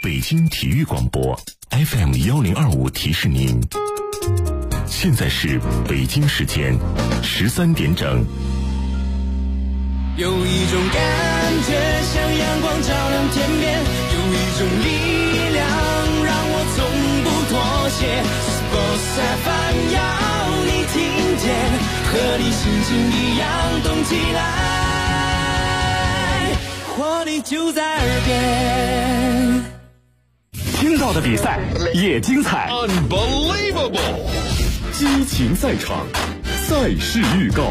北京体育广播 FM1025提示您，现在是北京时间13点整。 有一种感觉像阳光照亮天边，有一种力量让我从不妥协。Sports FM 要你听见，和你心情一样动起来，活力就在耳边。 听到的比赛也精彩 Unbelievable 激情赛场，赛事预告。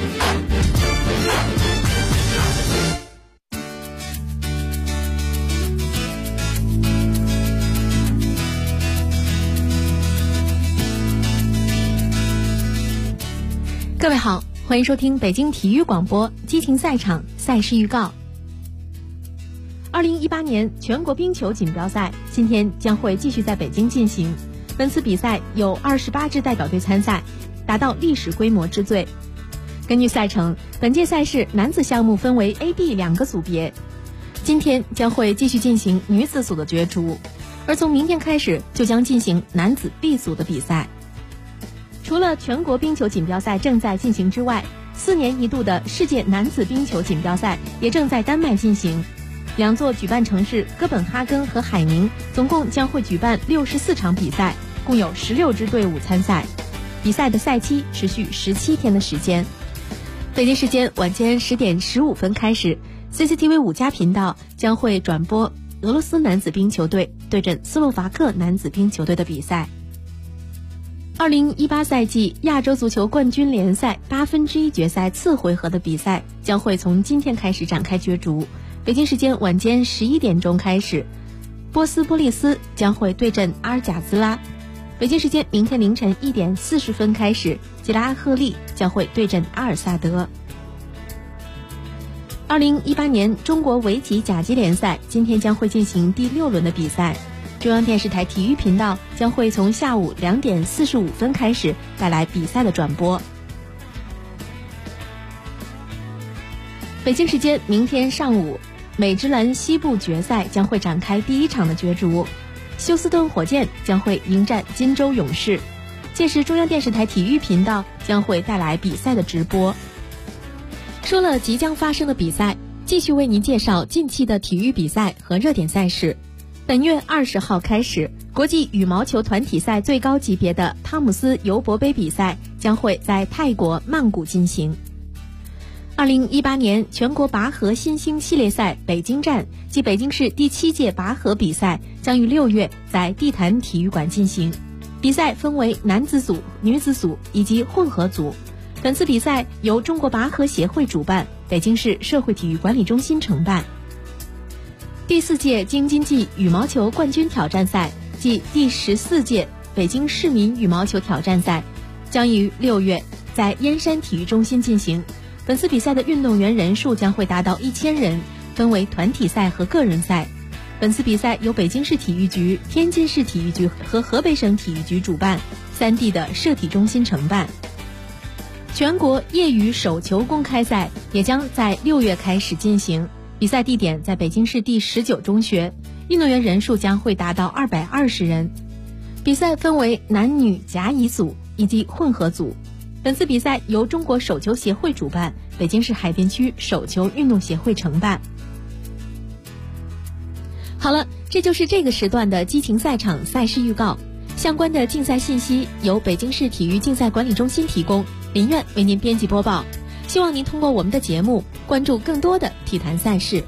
各位好，欢迎收听北京体育广播激情赛场赛事预告。2018年全国冰球锦标赛今天将会继续在北京进行，本次比赛有28支代表队参赛，达到历史规模之最。根据赛程，本届赛事男子项目分为 A、B 两个组别，今天将会继续进行女子组的角逐，而从明天开始就将进行男子 B 组的比赛。除了全国冰球锦标赛正在进行之外，4年一度的世界男子冰球锦标赛也正在丹麦进行。两座举办城市哥本哈根和海宁总共将会举办64场比赛，共有16支队伍参赛。比赛的赛期持续17天的时间。北京时间晚间10点15分开始， CCTV 5+频道将会转播俄罗斯男子冰球队对阵斯洛伐克男子冰球队的比赛。2018赛季亚洲足球冠军联赛1/8决赛次回合的比赛将会从今天开始展开角逐。北京时间晚间11点钟开始，波斯波利斯将会对阵阿尔贾兹拉。北京时间明天凌晨1点40分开始，吉拉赫利将会对阵阿尔萨德。2018年中国围棋甲级联赛今天将会进行第6轮的比赛。中央电视台体育频道将会从下午2点45分开始带来比赛的转播。北京时间明天上午，美职篮西部决赛将会展开第1场的角逐，休斯顿火箭将会迎战金州勇士，届时中央电视台体育频道将会带来比赛的直播。说了即将发生的比赛，继续为您介绍近期的体育比赛和热点赛事。本月20号开始，国际羽毛球团体赛最高级别的汤姆斯尤伯杯比赛将会在泰国曼谷进行。2018年全国拔河新星系列赛北京站及北京市第7届拔河比赛将于6月在地坛体育馆进行，比赛分为男子组、女子组以及混合组。本次比赛由中国拔河协会主办，北京市社会体育管理中心承办。第4届京津冀羽毛球冠军挑战赛暨第14届北京市民羽毛球挑战赛将于6月在燕山体育中心进行。本次比赛的运动员人数将会达到1000人，分为团体赛和个人赛。本次比赛由北京市体育局、天津市体育局和河北省体育局主办，3地的社体中心承办。全国业余手球公开赛也将在6月开始进行，比赛地点在北京市第19中学，运动员人数将会达到220人。比赛分为男女甲乙组以及混合组。本次比赛由中国手球协会主办，北京市海淀区手球运动协会承办。好了，这就是这个时段的激情赛场赛事预告。相关的竞赛信息由北京市体育竞赛管理中心提供，林苑为您编辑播报。希望您通过我们的节目关注更多的体坛赛事。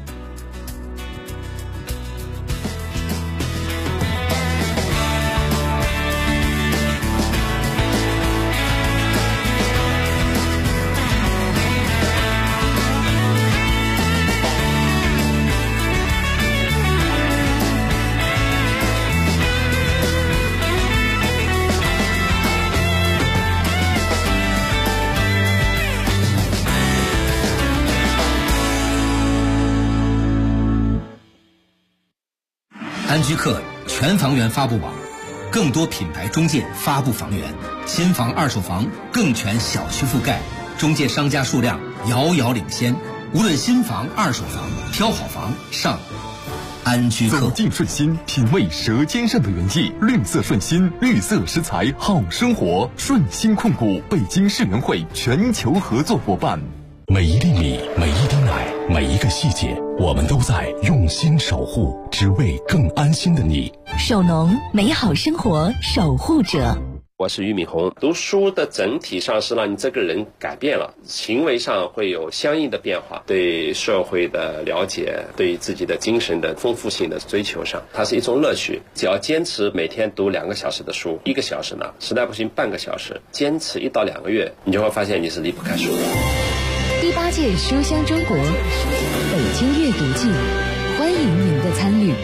安居客全房源发布网，更多品牌中介发布房源，新房二手房更全小区覆盖，中介商家数量遥遥领先。无论新房二手房，挑好房上安居客。 走进顺心，品味舌尖上的原意。绿色顺心，绿色食材好生活。顺心控股，北京世园会全球合作伙伴。 每一粒米，每一滴奶，每一个细节，我们都在用心守护，只为更安心的你。 守农，美好生活守护者。 我是俞敏洪。读书的整体上是让你这个人改变了，行为上会有相应的变化，对社会的了解，对自己的精神的丰富性的追求上，它是一种乐趣。只要坚持每天读2个小时的书，1个小时呢，实在不行半个小时，坚持1到2个月，你就会发现你是离不开书的。 第8届书香中国北京阅读季，欢迎您的参与。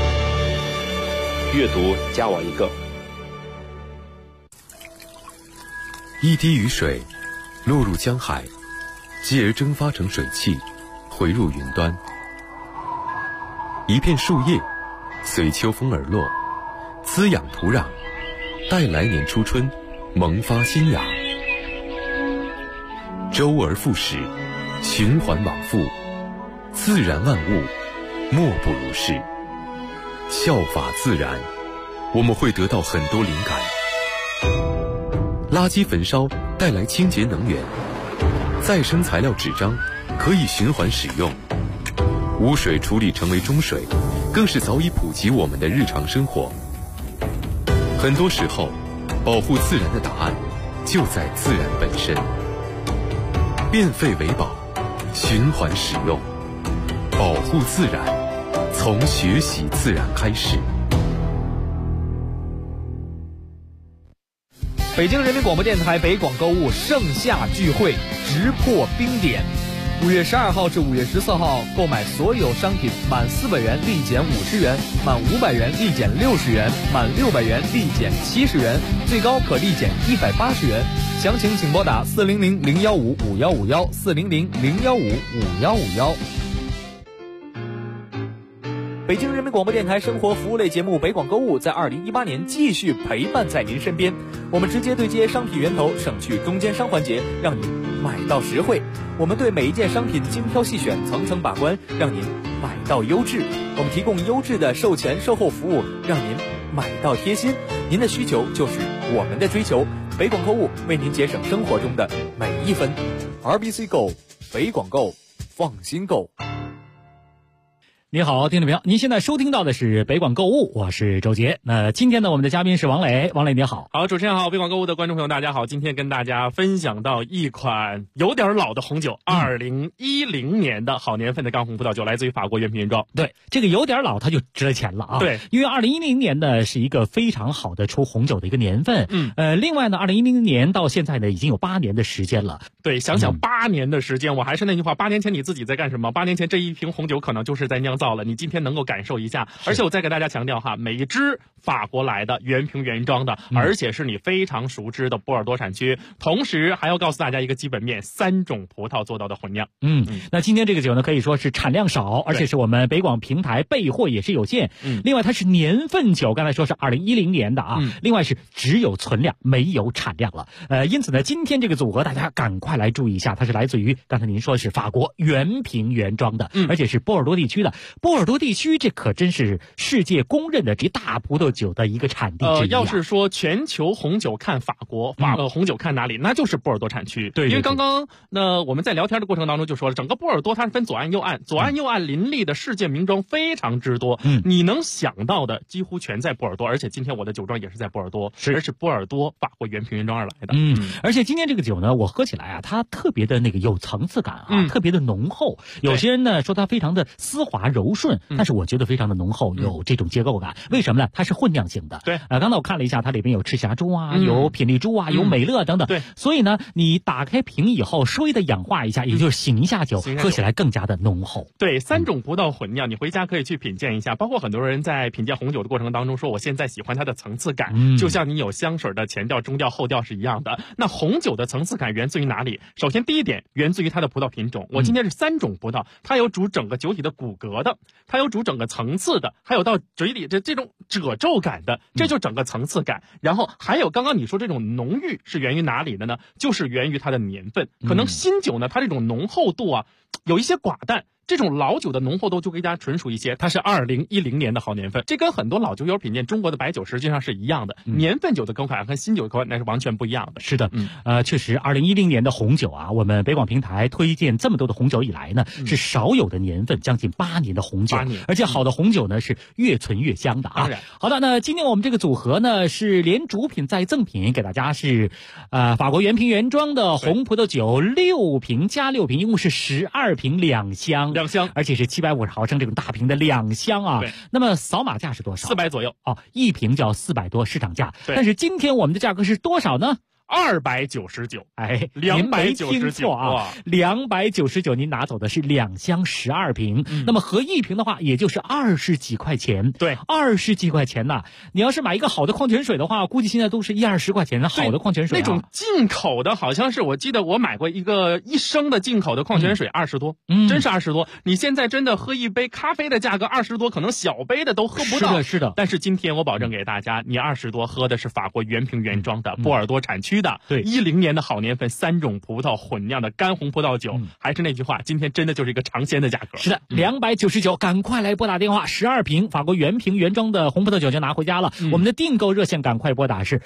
阅读加我1个。 一滴雨水落入江海，继而蒸发成水汽，回入云端。一片树叶随秋风而落，滋养土壤，待来年初春萌发新芽。周而复始，循环往复，自然万物莫不如是。效法自然，我们会得到很多灵感。垃圾焚烧带来清洁能源，再生材料纸张可以循环使用，污水处理成为中水，更是早已普及我们的日常生活。很多时候，保护自然的答案就在自然本身。变废为宝，循环使用，保护自然，从学习自然开始。 北京人民广播电台北广购物盛夏聚会直破冰点，5月12号至5月14号，购买所有商品满400元立减50元，满500元立减60元，满600元立减70元，最高可立减180元。详情请拨打400-015-5151，400-015-5151。北京人民广播电台生活服务类节目北广购物在2018年继续陪伴在您身边，我们直接对接商品源头，省去中间商环节，让您买到实惠。我们对每一件商品精挑细选，层层把关，让您买到优质。我们提供优质的售前售后服务，让您买到贴心。您的需求就是我们的追求，北广购物为您节省生活中的每一分。RBC Go， 北广购，放心购。 你好，听众朋友，您现在收听到的是北广购物，我是周杰。那今天呢，我们的嘉宾是王磊。王磊你好。 好，主持人好，北广购物的观众朋友大家好。今天跟大家分享到一款有点老的红酒，2010年的好年份的干红葡萄酒，来自于法国原瓶原装。 对，这个有点老它就值了钱了啊。 对， 因为2010年呢是一个非常好的出红酒的一个年份。另外呢，2010年到现在呢已经有8年的时间了。 对，想想8年的时间，我还是那句话，8年前你自己在干什么？8年前这一瓶红酒可能就是在酿造了，你今天能够感受一下。而且我再给大家强调哈，每一支法国来的原瓶原装的，而且是你非常熟知的波尔多产区。同时还要告诉大家一个基本面，3种葡萄做到的混酿。 那今天这个酒呢，可以说是产量少，而且是我们北广平台备货也是有限。另外它是年份酒，刚才说是2010年的啊。另外是只有存量没有产量了。因此呢，今天这个组合大家赶快来注意一下，它是来自于刚才您说的是法国原瓶原装的，而且是波尔多地区的。波尔多地区这可真是世界公认的这大葡萄酒的一个产地之一。 要是说全球红酒看法国，红酒看哪里，那就是波尔多产区。 对， 因为刚刚我们在聊天的过程当中就说了，整个波尔多它是分左岸右岸，左岸右岸林立的世界名庄非常之多。你能想到的几乎全在波尔多，而且今天我的酒庄也是在波尔多，而是波尔多法国原瓶原装而来的。 而且今天这个酒呢，我喝起来啊，它特别的那个有层次感啊，特别的浓厚。有些人呢说它非常的丝滑柔顺，但是我觉得非常的浓厚，有这种结构感。为什么呢？它是混酿型的。 对， 刚才我看了一下，它里面有赤霞珠啊，有品丽珠啊，有美乐等等。 对， 所以呢，你打开瓶以后，稍微的氧化一下，也就是醒一下酒，喝起来更加的浓厚。 对，3种葡萄混酿，你回家可以去品鉴一下。包括很多人在品鉴红酒的过程当中说，我现在喜欢它的层次感，就像你有香水的前调、中调、后调是一样的。那红酒的层次感源自于哪里？首先第一点，源自于它的葡萄品种。我今天是3种葡萄，它有主整个酒体的骨骼的，它有主整个层次的，还有到嘴里这种褶皱感的，这就整个层次感。然后还有刚刚你说这种浓郁是源于哪里的呢？就是源于它的年份。可能新酒呢，它这种浓厚度啊有一些寡淡， 这种老酒的浓厚度就更加纯熟一些，它是2010年的好年份，这跟很多老酒友品鉴中国的白酒实际上是一样的，年份酒的口感和新酒的口感那是完全不一样的。 是的，确实2010年的红酒啊，我们北广平台推荐这么多的红酒以来呢，是少有的年份，将近8年的红酒，而且好的红酒呢是越存越香的啊。 当然， 好的，那今天我们这个组合呢是连主品再赠品，给大家是法国原瓶原装的红葡萄酒6瓶加6瓶，一共是12瓶2箱，而且是750毫升这种大瓶的2箱啊。那么扫码价是多少 ？400左右哦，一瓶就要400多市场价。但是今天我们的价格是多少呢 ？299， 哎 ，299 啊，299，您拿走的是2箱12瓶，那么合一瓶的话，也就是20几块钱。 对 ，20几块钱呐！你要是买一个好的矿泉水的话，估计现在都是10-20块钱的好的矿泉水， 那种进口的，好像是我记得我买过一个1升的进口的矿泉水，20多，真是20多。你现在真的喝一杯咖啡的价格20多，可能小杯的都喝不到。 是的。 但是今天我保证给大家，你20多喝的是法国原瓶原装的波尔多产区的， 对 ，10年的好年份，3种葡萄混酿的干红葡萄酒，还是那句话，今天真的就是一个尝鲜的价格。 是的，299，赶快来拨打电话，12瓶法国原瓶原装的红葡萄酒就拿回家了。我们的订购热线赶快拨打是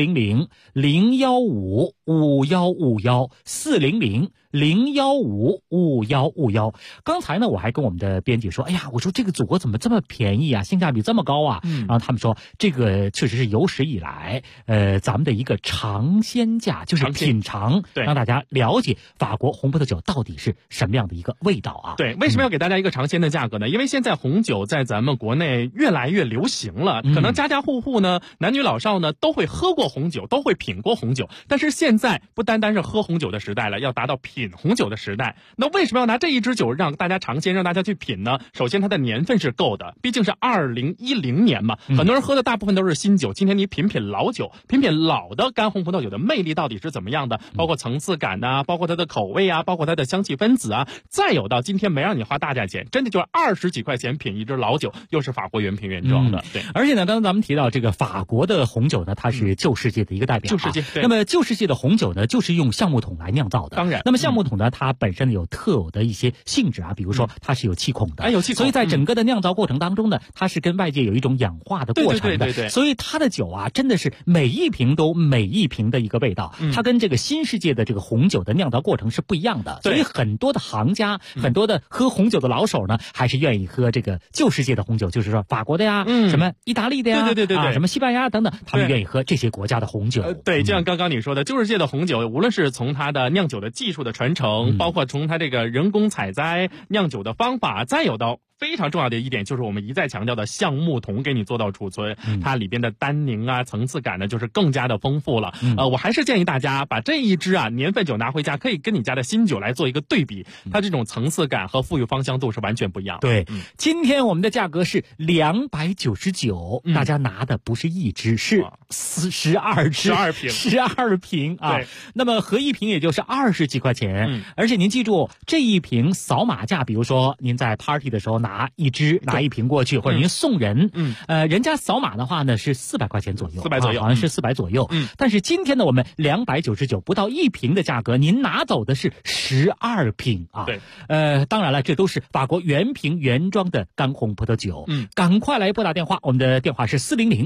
400-015-5151，400-015-5151。刚才呢，我还跟我们的编辑说，哎呀，我说这个组合怎么这么便宜啊，性价比这么高啊？然后他们说，这个确实是有史以来，咱们的一个尝鲜价，就是品尝，让大家了解法国红葡萄酒到底是什么样的一个味道啊。 对，为什么要给大家一个尝鲜的价格呢？因为现在红酒在咱们国内越来越流行了，可能家家户户呢，男女老少呢都会喝过红酒，都会品过红酒。但是现在不单单是喝红酒的时代了，要达到品红酒的时代。那为什么要拿这一支酒让大家尝鲜，让大家去品呢？首先它的年份是够的，毕竟是2010年嘛，很多人喝的大部分都是新酒。今天你品品老酒，品品老的干红葡萄酒的魅力到底是怎么样的，包括层次感啊，包括它的口味啊，包括它的香气分子啊，再有到今天没让你花大价钱，真的就是20几块钱品一支老酒，又是法国原瓶原装的。对， 而且呢，刚刚咱们提到这个法国的红酒呢，它是旧世界的一个代表， 旧世界。 那么旧世界的红酒呢，就是用橡木桶来酿造的。 当然， 那么橡木桶呢，它本身有特有的一些性质啊，比如说它是有气孔的， 有气孔， 所以在整个的酿造过程当中呢，它是跟外界有一种氧化的过程的。 对， 所以它的酒啊，真的是每一瓶都每一瓶的一个味道，它跟这个新世界的这个红酒的酿造过程是不一样的。所以很多的行家，很多的喝红酒的老手呢，还是愿意喝这个旧世界的红酒，就是说法国的呀，什么意大利的呀， 对， 什么西班牙等等，他们愿意喝这些国家的红酒。 对，就像刚刚你说的，旧世界的红酒，无论是从它的酿酒的技术的传承，包括从它这个人工采摘酿酒的方法，再有到非常重要的一点，就是我们一再强调的橡木桶给你做到储存，它里边的单宁啊、层次感呢，就是更加的丰富了。我还是建议大家把这一支啊年份酒拿回家，可以跟你家的新酒来做一个对比，它这种层次感和富裕芳香度是完全不一样的。 对，今天我们的价格是299，大家拿的不是一支，是12瓶啊。 对， 那么合一瓶也就是20几块钱，而且您记住，这一瓶扫码价，比如说您在 party 的时候拿一瓶过去，或者您送人，人家扫码的话呢是400块钱左右 ，400左右， 好像是400左右。但是今天呢，我们299不到1瓶的价格，您拿走的是12瓶啊。 对， 当然了，这都是法国原瓶原装的干红葡萄酒。赶快来拨打电话，我们的电话是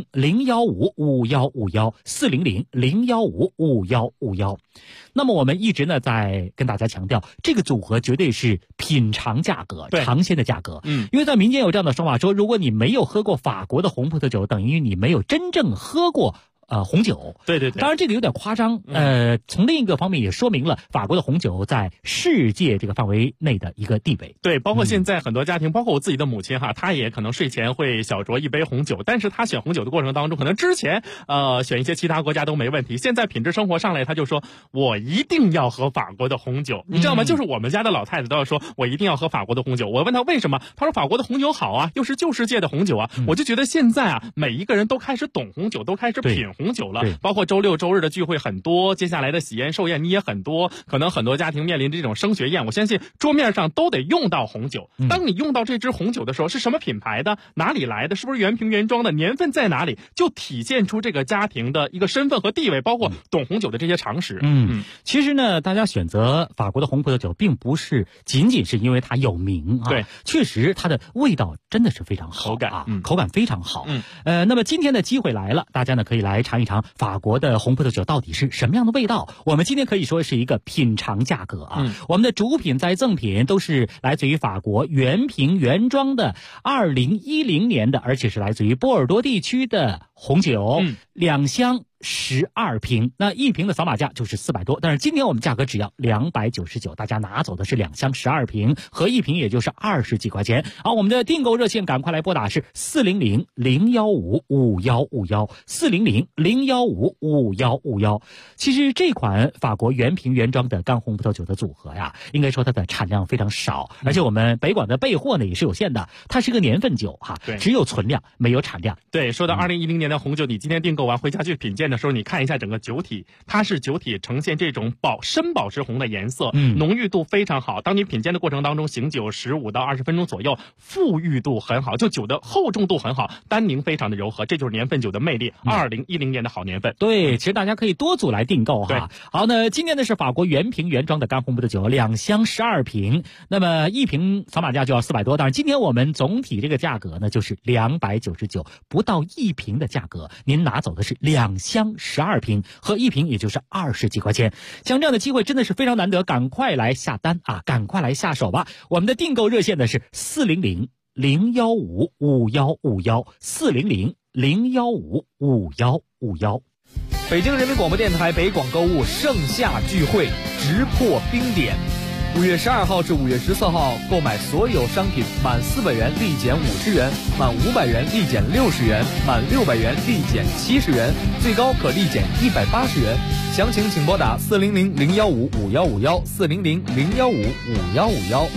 400-015-5151，400-015-5151。那么我们一直呢在跟大家强调，这个组合绝对是品尝价格，尝鲜的价格。因为在民间有这样的说法，说如果你没有喝过法国的红葡萄酒，等于你没有真正喝过红酒。 对， 当然这个有点夸张。从另一个方面也说明了法国的红酒在世界这个范围内的一个地位。 对，包括现在很多家庭，包括我自己的母亲哈，她也可能睡前会小酌一杯红酒，但是她选红酒的过程当中，可能之前选一些其他国家都没问题，现在品质生活上来，她就说我一定要喝法国的红酒，你知道吗？就是我们家的老太太都要说我一定要喝法国的红酒。我问她为什么，她说法国的红酒好啊，又是旧世界的红酒啊。我就觉得现在啊，每一个人都开始懂红酒，都开始品红酒了。包括周六周日的聚会很多，接下来的喜宴寿宴你也很多，可能很多家庭面临这种升学宴，我相信桌面上都得用到红酒。当你用到这支红酒的时候，是什么品牌的，哪里来的，是不是原瓶原装的，年份在哪里，就体现出这个家庭的一个身份和地位，包括懂红酒的这些常识。 其实呢，大家选择法国的红葡萄酒并不是仅仅是因为它有名啊， 对， 确实它的味道真的是非常好，口感非常好。那么今天的机会来了，大家呢可以来尝一尝法国的红葡萄酒到底是什么样的味道。我们今天可以说是一个品尝价格啊，我们的主品在赠品都是来自于法国原瓶原装的2010年的，而且是来自于波尔多地区的红酒，2箱12瓶，那一瓶的扫码价就是400多，但是今天我们价格只要299，大家拿走的是2箱12瓶，合一瓶也就是20几块钱。好，我们的订购热线赶快来拨打是400-015-5151，400-015-5151。其实这款法国原瓶原装的干红葡萄酒的组合呀，应该说它的产量非常少，而且我们北广的备货呢也是有限的，它是个年份酒哈，只有存量没有产量。 对，说到2010年的红酒，你今天订购完回家去品鉴的时候，你看一下整个酒体，它是酒体呈现这种深宝石红的颜色，浓郁度非常好。当你品鉴的过程当中，醒酒15到20分钟左右，馥郁度很好，就酒的厚重度很好，单宁非常的柔和，这就是年份酒的魅力。2010年的好年份。 对，其实大家可以多组来订购哈。好，那今天呢是法国原瓶原装的干红葡萄酒，2箱12瓶，那么一瓶扫码价就要400多，但是今天我们总体这个价格呢就是299，不到一瓶的价格，您拿走的是2箱12瓶，和一瓶也就是20几块钱。像这样的机会真的是非常难得，赶快来下单啊，赶快来下手吧。我们的订购热线呢是400-015-5151，400-015-5151。 北京人民广播电台北广购物盛夏聚会直破冰点，5月12号至5月14号，购买所有商品满400元立减50元，满500元立减60元，满600元立减70元，最高可立减180元。详情请拨打400-015-5151，400-015-5151。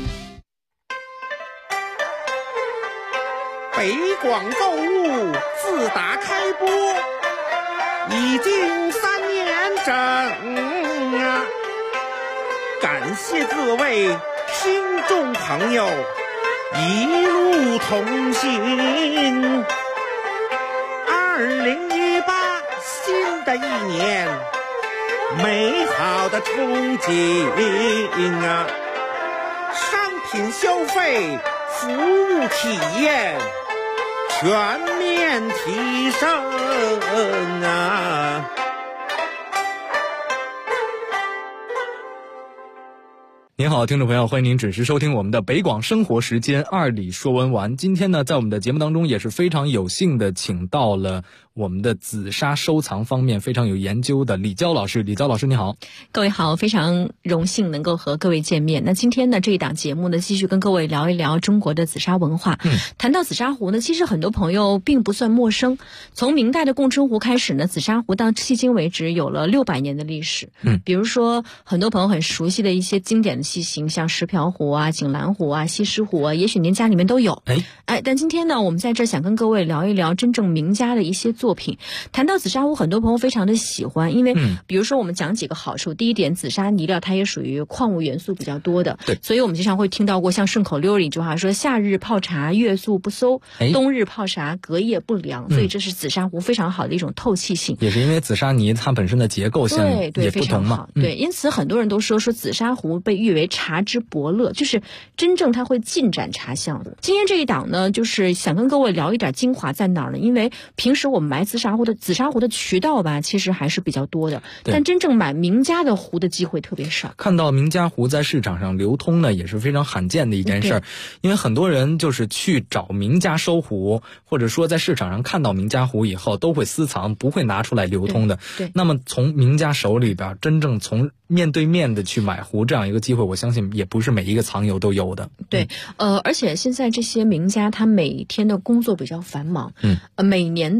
北广购物自打开播已经3年整啊，感谢各位听众朋友一路同行。2018新的一年，美好的憧憬啊，商品消费、服务体验全面提升啊！ 您好，听众朋友，欢迎您准时收听我们的北广生活时间2里说文玩。今天呢，在我们的节目当中也是非常有幸的请到了我们的紫砂收藏方面非常有研究的李娇老师。李娇老师你好。 各位好，非常荣幸能够和各位见面。那今天呢，这一档节目呢，继续跟各位聊一聊中国的紫砂文化。谈到紫砂壶呢，其实很多朋友并不算陌生。从明代的供春壶开始呢，紫砂壶到迄今为止有了600年的历史。比如说很多朋友很熟悉的一些经典的器型，像石瓢壶啊、锦兰壶啊、西施壶啊，也许您家里面都有。但今天呢，我们在这儿想跟各位聊一聊真正名家的一些作品。谈到紫砂壶，很多朋友非常的喜欢，因为比如说我们讲几个好处。第一点，紫砂泥料它也属于矿物元素比较多的，所以我们经常会听到过像顺口溜里一句话说，夏日泡茶月素不馊，冬日泡茶隔夜不凉。所以这是紫砂壶非常好的一种透气性。 也是因为紫砂泥它本身的结构性也不同嘛。 对，因此很多人都说紫砂壶被誉为茶之伯乐，就是真正它会进展茶香。今天这一档呢，就是想跟各位聊一点精华在哪儿呢？因为平时我们买紫砂壶的渠道吧，其实还是比较多的，但真正买名家的壶的机会特别少。 看到名家壶在市场上流通呢，也是非常罕见的一件事儿。因为很多人就是去找名家收壶，或者说在市场上看到名家壶以后，都会私藏，不会拿出来流通的。那么从名家手里边真正从面对面的去买壶这样一个机会，我相信也不是每一个藏友都有的。 对，而且现在这些名家他每天的工作比较繁忙，每年的作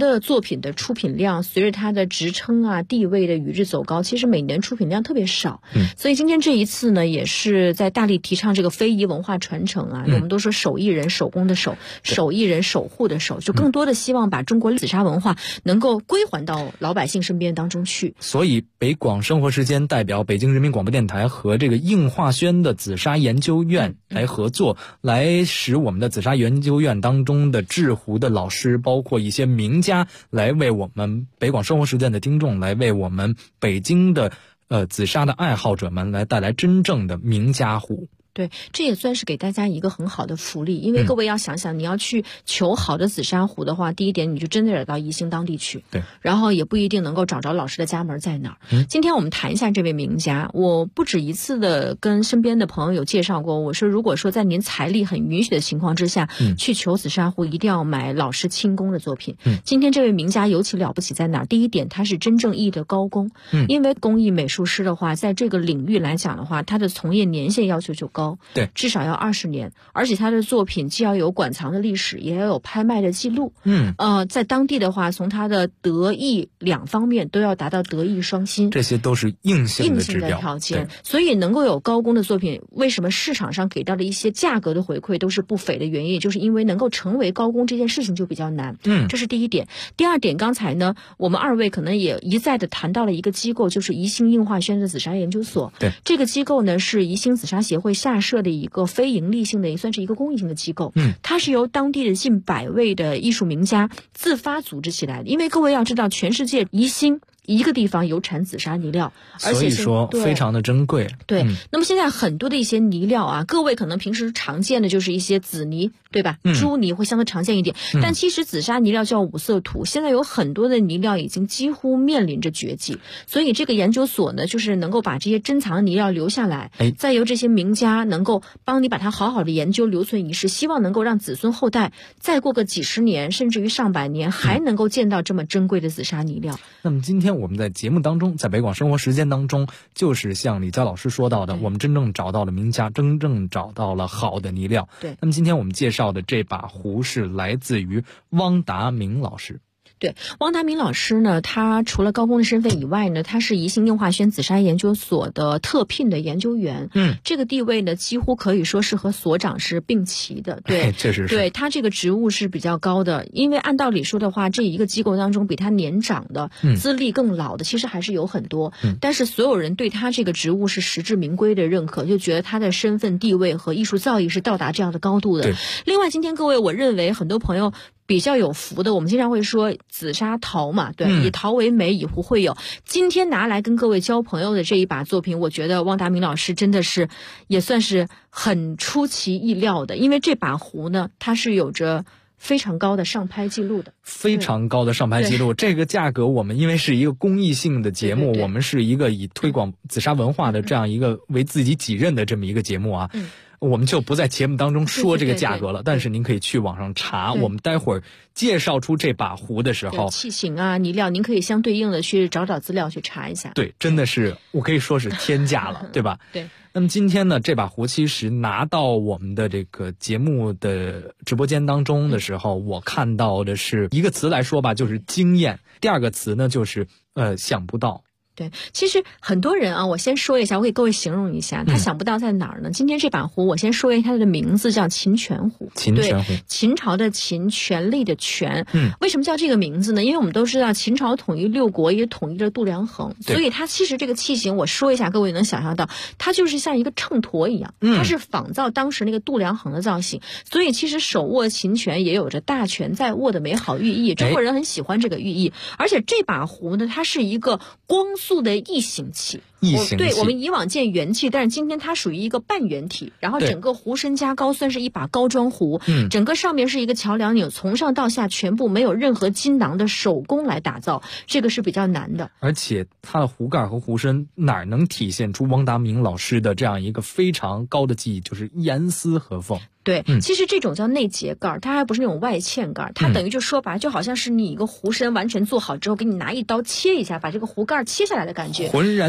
品的出品量随着它的职称啊、地位的与日走高，其实每年出品量特别少。所以今天这一次呢，也是在大力提倡这个非遗文化传承啊。我们都说手艺人手工的手，手艺人守护的守，就更多的希望把中国紫砂文化能够归还到老百姓身边当中去。 所以北广生活时间代表北京人民广播电台和这个应化轩的紫砂研究院来合作，来使我们的紫砂研究院当中的制壶的老师，包括一些名家，来为我们北广生活时间的听众，来为我们北京的紫砂的爱好者们来带来真正的名家壶。 对，这也算是给大家一个很好的福利，因为各位要想想，你要去求好的紫砂壶的话，第一点你就真的得到宜兴当地去， 对， 然后也不一定能够找着老师的家门在哪儿。今天我们谈一下这位名家，我不止一次的跟身边的朋友有介绍过，我说如果说在您财力很允许的情况之下，去求紫砂壶，一定要买老师亲工的作品。今天这位名家尤其了不起在哪儿？第一点，他是真正意义的高工，因为工艺美术师的话，在这个领域来讲的话，他的从业年限要求就高。 对， 至少要20年，而且他的作品既要有馆藏的历史，也要有拍卖的记录。在当地的话，从他的德艺两方面都要达到德艺双馨， 这些都是硬性的指标条件。所以能够有高工的作品，为什么市场上给到的一些价格的回馈都是不菲的原因，就是因为能够成为高工这件事情就比较难。这是第一点。第二点，刚才呢，我们二位可能也一再的谈到了一个机构，就是宜兴应化轩的紫砂研究所。 对， 这个机构呢是宜兴紫砂协会下设的一个非盈利性的，也算是一个公益性的机构。它是由当地的近100位的艺术名家自发组织起来的。因为各位要知道，全世界宜兴一个地方有产紫砂泥料，而且所以说非常的珍贵。 对，那么现在很多的一些泥料啊，各位可能平时常见的就是一些紫泥，对吧？朱泥会相对常见一点，但其实紫砂泥料叫五色土，现在有很多的泥料已经几乎面临着绝迹。所以这个研究所呢，就是能够把这些珍藏的泥料留下来，再由这些名家能够帮你把它好好的研究留存一世，希望能够让子孙后代再过个几十年甚至于上百年还能够见到这么珍贵的紫砂泥料。 那么今天我们在节目当中，在北广生活时间当中，就是像李佳老师说到的，我们真正找到了名家，真正找到了好的泥料。 对， 那么今天我们介绍的这把壶是来自于汪达明老师。 对，汪达明老师呢，他除了高工的身份以外呢，他是宜兴应化轩紫砂研究所的特聘的研究员。这个地位呢，几乎可以说是和所长是并齐的。对， 确实是。 对，他这个职务是比较高的，因为按道理说的话，这一个机构当中比他年长的、资历更老的，其实还是有很多。但是所有人对他这个职务是实至名归的认可，就觉得他的身份地位和艺术造诣是到达这样的高度的。另外，今天各位，我认为很多朋友比较有福的，我们经常会说紫砂陶嘛，对，以陶为美，以壶会友。今天拿来跟各位交朋友的这一把作品，我觉得汪达明老师真的是也算是很出其意料的，因为这把壶呢，它是有着非常高的上拍记录的， 非常高的上拍记录。这个价格我们因为是一个公益性的节目，我们是一个以推广紫砂文化的这样一个为自己己任的这么一个节目啊。我们就不在节目当中说这个价格了，但是您可以去网上查。我们待会儿介绍出这把壶的时候， 器型啊、泥料，您可以相对应的去找资料去查一下。 对，真的是我可以说是天价了，对吧？ 对。 那么今天呢，这把壶其实拿到我们的这个节目的直播间当中的时候，我看到的是一个词来说吧，就是惊艳；第二个词呢，就是想不到。 对，其实很多人啊，我先说一下，我给各位形容一下，他想不到在哪儿呢？今天这把壶，我先说一下它的名字，叫秦泉壶。 秦泉壶， 秦朝的秦，权力的权。为什么叫这个名字呢？因为我们都知道秦朝统一6国，也统一了度量衡，所以它其实这个器型，我说一下，各位能想象到，它就是像一个秤砣一样，它是仿造当时那个度量衡的造型，所以其实手握秦权也有着大权在握的美好寓意。中国人很喜欢这个寓意，而且这把壶呢，它是一个光速的异形器。对，我们以往见圆器，但是今天它属于一个半圆体，然后整个壶身加高，算是一把高装壶。整个上面是一个桥梁钮，从上到下全部没有任何金囊的手工来打造，这个是比较难的。 而且它的壶盖和壶身哪能体现出汪达明老师的这样一个非常高的技艺，就是严丝合缝。 对，其实这种叫内结盖，它还不是那种外嵌盖，它等于就说白，就好像是你一个壶身完全做好之后，给你拿一刀切一下，把这个壶盖切下来的感觉， 浑然天成。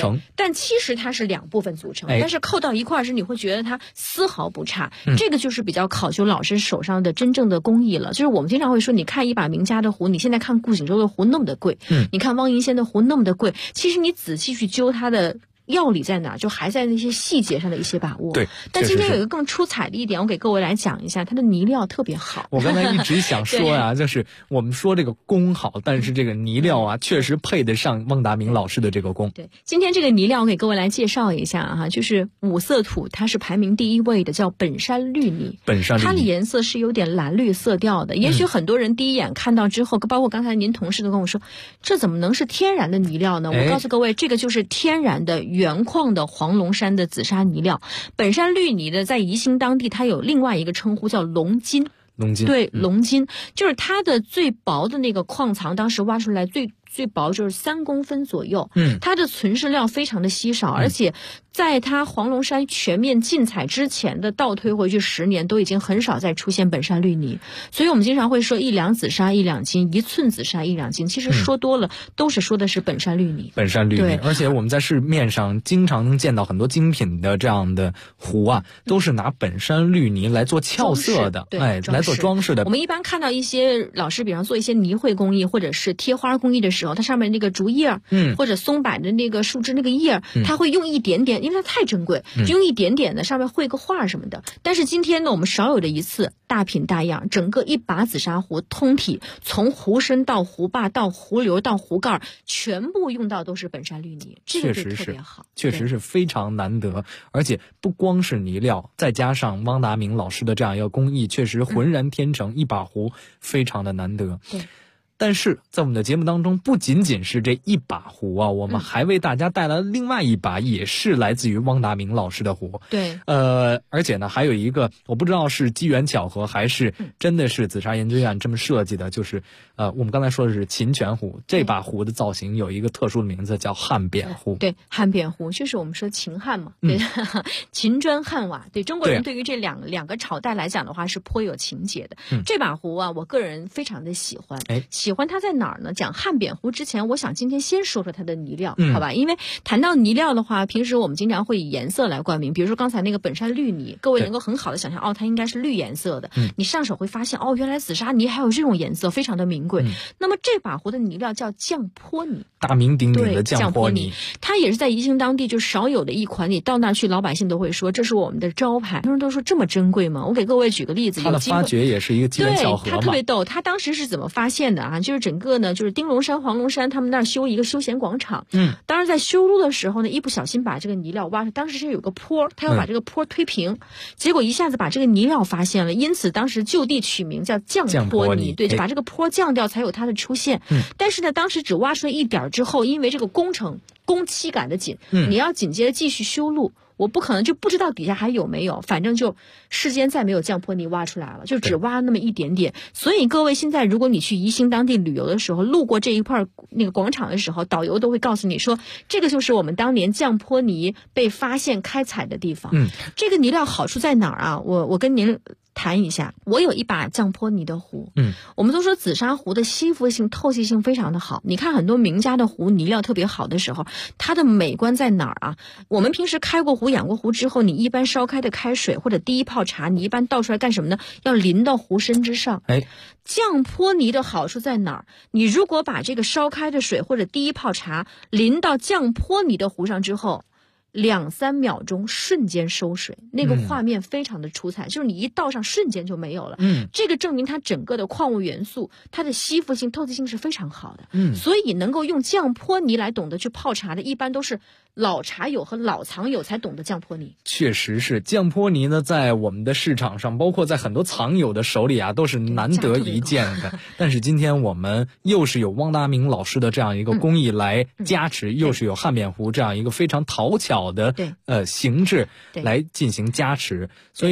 成。 但其实它是两部分组成，但是扣到一块儿时，你会觉得它丝毫不差。这个就是比较考究老师手上的真正的工艺了。就是我们经常会说，你看一把名家的壶，你现在看顾景舟的壶那么的贵，你看汪银仙的壶那么的贵，其实你仔细去揪它的药理在哪，就还在那些细节上的一些把握。 对， 但今天有一个更出彩的一点，我给各位来讲一下，它的泥料特别好。 我刚才一直想说啊，就是我们说这个工好，但是这个泥料啊，确实配得上汪达明老师的这个工。 对，今天这个泥料我给各位来介绍一下啊，就是五色土，它是排名第1位的，叫本山绿泥。 本山绿泥， 它的颜色是有点蓝绿色调的。也许很多人第一眼看到之后，包括刚才您同事都跟我说，这怎么能是天然的泥料呢？我告诉各位，这个就是天然的原矿的黄龙山的紫砂泥料。本山绿泥的在宜兴当地它有另外一个称呼叫龙金。对，龙金就是它的最薄的那个矿藏，当时挖出来最薄就是3公分左右。它的存世料非常的稀少，而且在它黄龙山全面禁采之前的倒推回去10年，都已经很少再出现本山绿泥。所以我们经常会说1两紫砂1两金，1寸紫砂1两金，其实说多了都是说的是本山绿泥。 本山绿泥，而且我们在市面上经常能见到很多精品的这样的壶啊，都是拿本山绿泥来做俏色的，来做装饰的。 我们一般看到一些老师，比方做一些泥绘工艺或者是贴花工艺的时候，它上面那个竹叶，或者松柏的那个树枝那个叶，它会用一点点，因为它太珍贵，就用一点点的上面绘个画什么的。但是今天呢，我们少有的一次大品大样，整个一把紫砂壶通体，从壶身到壶把到壶流到壶盖，全部用到都是本山绿泥，这个就特别好， 确实是非常难得。而且不光是泥料，再加上汪达明老师的这样一个工艺，确实浑然天成，一把壶非常的难得。 对。 但是在我们的节目当中，不仅仅是这一把壶啊，我们还为大家带来了另外一把，也是来自于汪达明老师的壶。 对， 而且呢，还有一个我不知道是机缘巧合还是真的是紫砂研究院这么设计的，就是我们刚才说的是秦泉壶，这把壶的造型有一个特殊的名字叫汉扁壶。 对，汉扁壶就是我们说秦汉嘛，对，秦砖汉瓦。对，中国人对于这两个朝代来讲的话是颇有情节的。这把壶啊，我个人非常的喜欢。喜欢它在哪儿呢？讲汉扁壶之前，我想今天先说说它的泥料，好吧？因为谈到泥料的话，平时我们经常会以颜色来冠名，比如说刚才那个本山绿泥，各位能够很好的想象，它应该是绿颜色的。你上手会发现，原来紫砂泥还有这种颜色，非常的名贵。那么这把壶的泥料叫降坡泥， 大名鼎鼎的降坡泥， 它也是在宜兴当地就少有的一款。你到那儿去，老百姓都会说这是我们的招牌。很多人都说这么珍贵吗？我给各位举个例子， 它的发掘也是一个机缘巧合嘛。 它特别逗，它当时是怎么发现的啊？就是整个呢，就是丁龙山、黄龙山他们那儿修一个休闲广场。当时在修路的时候呢，一不小心把这个泥料挖出，当时是有个坡，他要把这个坡推平，结果一下子把这个泥料发现了，因此当时就地取名叫降坡泥。对，就把这个坡降掉才有它的出现。但是呢，当时只挖出来一点之后，因为这个工期赶得紧，你要紧接着继续修路。我不可能就不知道底下还有没有，反正就世间再没有降坡泥挖出来了，就只挖那么一点点。所以各位现在如果你去宜兴当地旅游的时候，路过这一块那个广场的时候，导游都会告诉你说，这个就是我们当年降坡泥被发现开采的地方。这个泥料好处在哪儿啊？我跟您谈一下，我有一把降坡泥的壶。我们都说紫砂壶的吸附性、透气性非常的好。你看很多名家的壶泥料特别好的时候，它的美观在哪儿啊？我们平时开过壶、养过壶之后，你一般烧开的开水或者第一泡茶，你一般倒出来干什么呢？要淋到壶身之上。降坡泥的好处在哪儿？你如果把这个烧开的水或者第一泡茶淋到降坡泥的壶上之后，2-3秒钟瞬间收水，那个画面非常的出彩，就是你一倒上瞬间就没有了。这个证明它整个的矿物元素，它的吸附性、透气性是非常好的。所以能够用降坡泥来懂得去泡茶的，一般都是老茶友和老藏友才懂得降坡泥。 确实是降坡泥呢，在我们的市场上，包括在很多藏友的手里啊，都是难得一见的。但是今天我们又是有汪达明老师的这样一个工艺来加持，又是有汉扁壶这样一个非常讨巧的形制来进行加持，所以呢，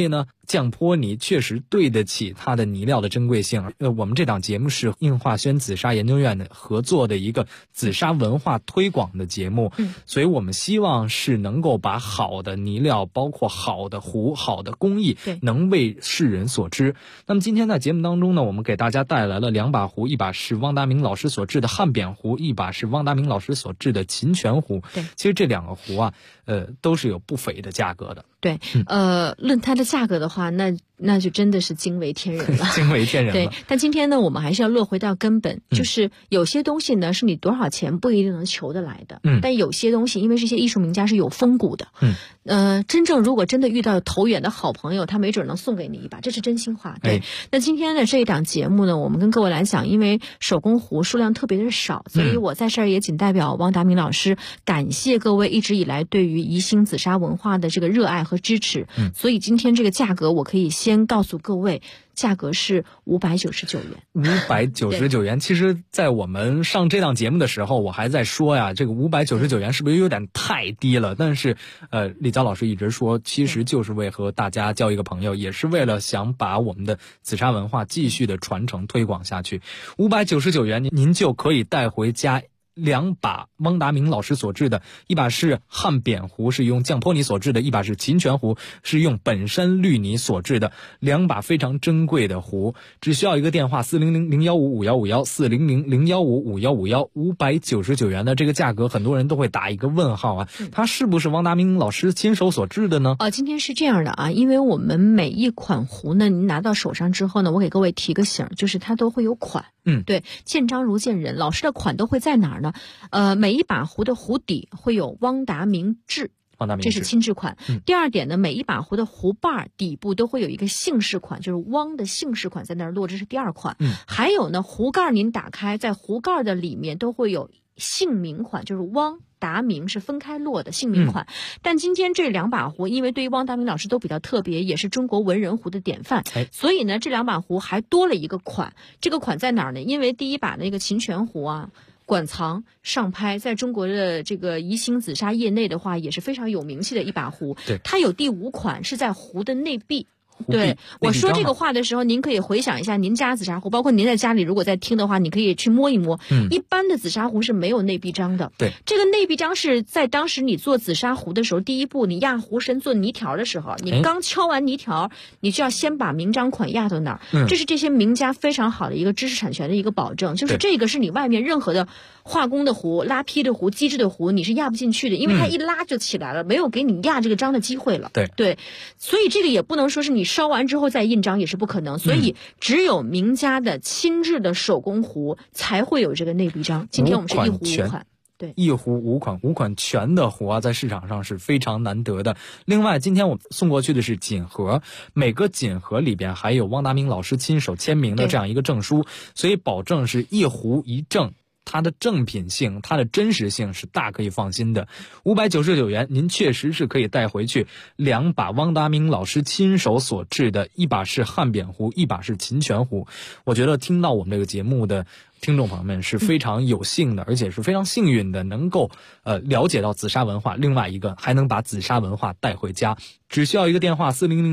降坡泥确实对得起它的泥料的珍贵性。我们这档节目是应化轩紫砂研究院的合作的一个紫砂文化推广的节目，所以我们希望是能够把好的泥料，包括好的壶、好的工艺，能为世人所知。那么今天在节目当中呢，我们给大家带来了2把壶，一把是汪达明老师所制的汉扁壶，一把是汪达明老师所制的秦泉壶。其实这2个壶啊，都是有不菲的价格的。 对，论它的价格的话，那就真的是惊为天人了， 惊为天人了。 对，但今天呢，我们还是要落回到根本，就是有些东西呢是你多少钱不一定能求得来的，但有些东西因为这些艺术名家是有风骨的，真正如果真的遇到投缘的好朋友，他没准能送给你一把，这是真心话。对，那今天的这一档节目呢，我们跟各位来讲，因为手工壶数量特别的少，所以我在这儿也仅代表汪达明老师感谢各位一直以来对于宜兴紫砂文化的这个热爱和支持。所以今天这个价格我可以先告诉各位，价格是599元。 599元，其实在我们上这档节目的时候，我还在说呀，这个599元是不是有点太低了？但是李娇老师一直说，其实就是为和大家交一个朋友，也是为了想把我们的紫砂文化继续的传承推广下去。599元您就可以带回家2把汪达明老师所制的，一把是汉扁壶，是用降坡泥所制的，一把是秦泉壶，是用本山绿泥所制的，2把非常珍贵的壶。只需要一个电话400-015-5151，400-015-5151，599元的这个价格，很多人都会打一个问号啊，它是不是汪达明老师亲手所制的呢？ 今天是这样的啊，因为我们每一款壶呢，您拿到手上之后呢，我给各位提个醒，就是它都会有款。对，见章如见人，老师的款都会在哪儿呢？每一把壶的壶底会有汪达明制，这是亲制款。第二点呢，每一把壶的壶把底部都会有一个姓氏款，就是汪的姓氏款在那儿落，这是第2款。还有呢，壶盖您打开，在壶盖的里面都会有姓名款，就是汪达明是分开落的姓名款。但今天这2把壶，因为对于汪达明老师都比较特别，也是中国文人壶的典范，所以呢，这2把壶还多了一个款。这个款在哪儿呢？因为第一把那个秦泉壶啊，馆藏上拍，在中国的这个宜兴紫砂业内的话，也是非常有名气的一把壶。它有第5款是在壶的内壁。对，我说这个话的时候，您可以回想一下您家紫砂壶，包括您在家里如果在听的话，你可以去摸一摸。一般的紫砂壶是没有内壁章的。对，这个内壁章是在当时你做紫砂壶的时候，第一步你压壶身做泥条的时候，你刚敲完泥条，你就要先把名章款压到那儿。这是这些名家非常好的一个知识产权的一个保证，就是这个是你外面任何的化工的壶、拉坯的壶、机制的壶，你是压不进去的，因为它一拉就起来了，没有给你压这个章的机会了。对，所以这个也不能说是你烧完之后再印章也是不可能，所以只有名家的亲制的手工壶才会有这个内壁章。今天我们是1壶5款。对，1壶5款全的壶啊，在市场上是非常难得的。另外，今天我们送过去的是锦盒，每个锦盒里边还有汪达明老师亲手签名的这样一个证书，所以保证是1壶1证。它的正品性，它的真实性是大可以放心的。599元，您确实是可以带回去2把汪达明老师亲手所制的，一把是汉扁壶，一把是秦泉壶。我觉得听到我们这个节目的听众朋友们是非常有幸的，而且是非常幸运的，能够了解到紫砂文化，另外一个还能把紫砂文化带回家。只需要一个电话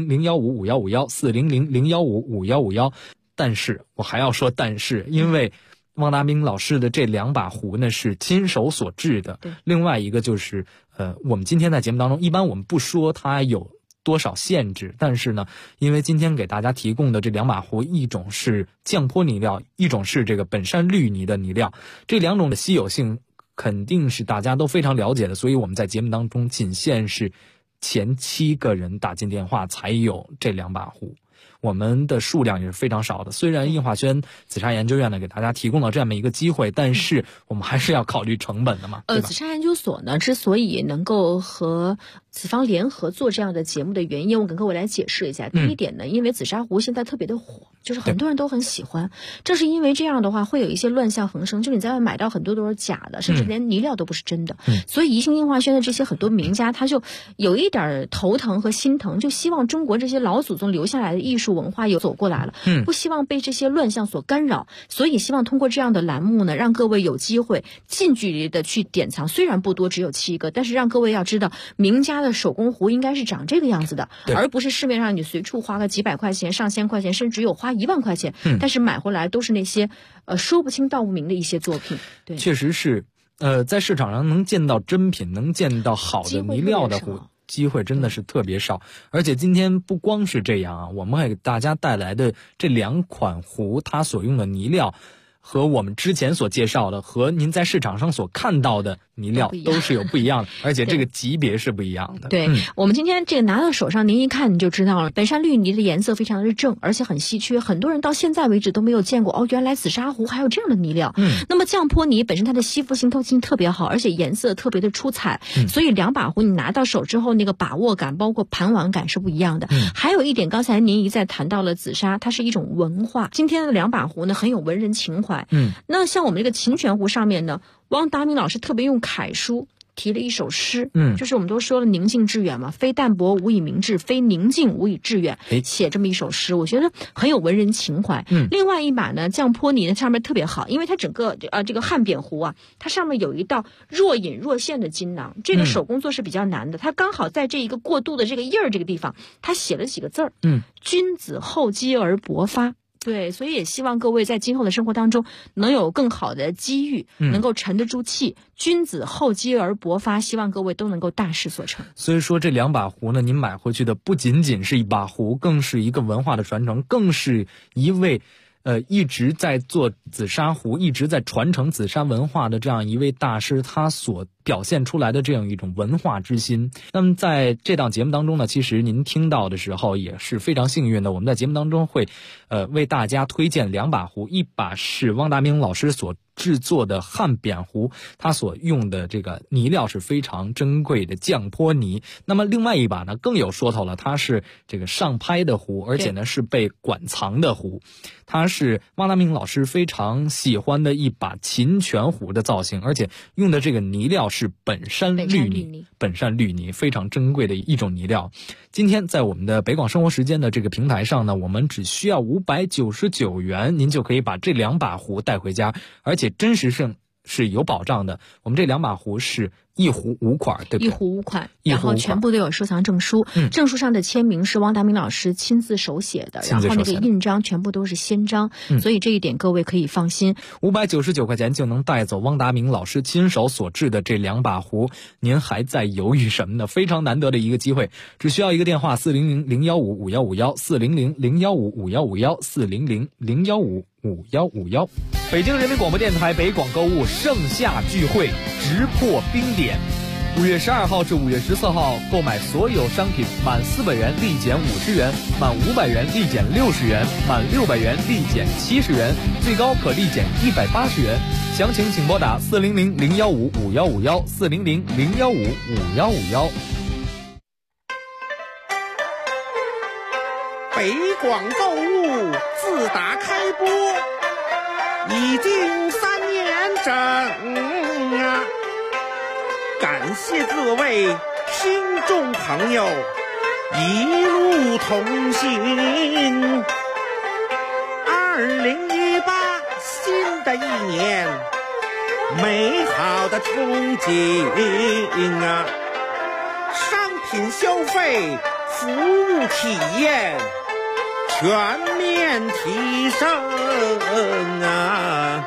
400-015-5151，400-015-5151。但是我还要说但是，因为汪达明老师的这2把壶呢是亲手所制的。另外一个就是我们今天在节目当中，一般我们不说它有多少限制，但是呢，因为今天给大家提供的这2把壶，一种是降坡泥料，一种是这个本山绿泥的泥料，这2种的稀有性肯定是大家都非常了解的，所以我们在节目当中仅限是前7个人打进电话才有这2把壶。我们的数量也是非常少的，虽然应化轩紫砂研究院呢给大家提供了这么一个机会，但是我们还是要考虑成本的嘛。紫砂研究所呢之所以能够和紫方联合做这样的节目的原因，我跟各位来解释一下。第一点呢，因为紫砂壶现在特别的火，就是很多人都很喜欢，正是因为这样的话会有一些乱象横生，就是你在外买到很多都是假的，甚至连泥料都不是真的。所以宜兴应化轩的这些很多名家他就有一点头疼和心疼，就希望中国这些老祖宗留下来的艺术文化有走过来了，不希望被这些乱象所干扰，所以希望通过这样的栏目呢，让各位有机会近距离的去典藏，虽然不多，只有7个，但是让各位要知道名家的手工壶应该是长这个样子的，而不是市面上你随处花个几百块钱、上千块钱，甚至有花1万块钱，但是买回来都是那些说不清道不明的一些作品。对， 确实是，在市场上能见到真品，能见到好的泥料的壶，机会真的是特别少。而且今天不光是这样啊，我们还给大家带来的这2款壶，它所用的泥料和我们之前所介绍的，和您在市场上所看到的泥料都是有不一样的，而且这个级别是不一样的。 对，我们今天这个拿到手上，您一看你就知道了，本山绿泥的颜色非常的正，而且很稀缺，很多人到现在为止都没有见过哦，原来紫砂壶还有这样的泥料。那么降坡泥本身它的吸附性、透气性特别好，而且颜色特别的出彩，所以2把壶你拿到手之后，那个把握感包括盘玩感是不一样的。还有一点，刚才您一再谈到了紫砂，它是一种文化。今天的2把壶呢，很有文人情怀。那像我们这个琴泉壶上面呢，汪达明老师特别用楷书提了一首诗，就是我们都说了宁静致远嘛，非淡泊无以明志，非宁静无以致远，写这么一首诗，我觉得很有文人情怀。另外一把呢，降坡泥呢上面特别好，因为它整个这个汉扁壶啊，它上面有一道若隐若现的金囊，这个手工做是比较难的，它刚好在这一个过渡的这个印儿这个地方，它写了几个字儿，君子厚积而薄发。对，所以也希望各位在今后的生活当中能有更好的机遇，能够沉得住气。君子厚积而薄发，希望各位都能够大事所成。 所以说这2把壶呢，您买回去的不仅仅是一把壶，更是一个文化的传承，更是一位一直在做紫砂壶，一直在传承紫砂文化的这样一位大师，他所表现出来的这样一种文化之心。那么在这档节目当中呢，其实您听到的时候也是非常幸运的，我们在节目当中会为大家推荐2把壶，一把是汪达明老师所制作的汉扁壶，它所用的这个泥料是非常珍贵的降坡泥。那么另外一把呢更有说头了，它是这个上拍的壶，而且呢是被馆藏的壶，它是汪达明老师非常喜欢的一把琴泉壶的造型，而且用的这个泥料是本山绿泥，非常珍贵的一种泥料。今天在我们的北广生活时间的这个平台上呢，我们只需要599元，您就可以把这2把壶带回家，而且真实性是有保障的。我们这2把壶是1壶5款，对不对？1 壶5款，然后全部都有收藏证书，证书上的签名是汪达明老师亲自手写的，然后那个印章全部都是先章，所以这一点各位可以放心。 599块钱就能带走汪达明老师亲手所制的这2把壶，您还在犹豫什么呢？非常难得的一个机会，只需要一个电话400-015-5151，400-015-5151，400-015-5151。 北京人民广播电台北广购物盛夏聚会直破冰点，5月12号至5月14号，购买所有商品满400元立减50元，满500元立减60元，满600元立减70元，最高可立减180元。详情请拨打400-015-5151，400-015-5151。 北广购物自打开播已经3年整啊！感谢各位听众朋友一路同行。2018新的一年，美好的憧憬啊！商品消费、服务体验全面提升啊！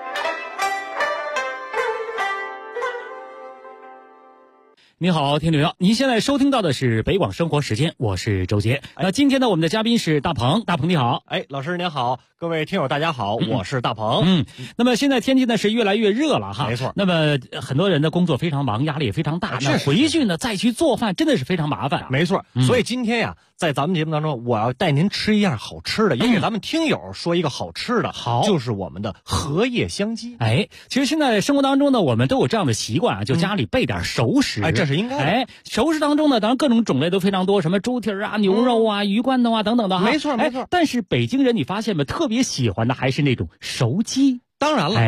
你好，听众朋友，您现在收听到的是北广生活时间，我是周杰。那今天呢，我们的嘉宾是大鹏，大鹏你好。 老师您好，各位听友大家好，我是大鹏。 那么现在天气呢是越来越热了哈， 没错。 那么很多人的工作非常忙，压力也非常大，那回去呢再去做饭真的是非常麻烦。 没错，所以今天呀，在咱们节目当中，我要带您吃一样好吃的，也给咱们听友说一个好吃的， 好， 就是我们的荷叶香鸡。 其实现在生活当中呢，我们都有这样的习惯啊，就家里备点熟食。 这是应该的。 熟食当中呢，当然各种种类都非常多，什么猪蹄啊、牛肉啊、鱼罐头啊等等的哈。 没错。 但是北京人你发现没，特别喜欢的还是那种熟鸡。 当然了，您看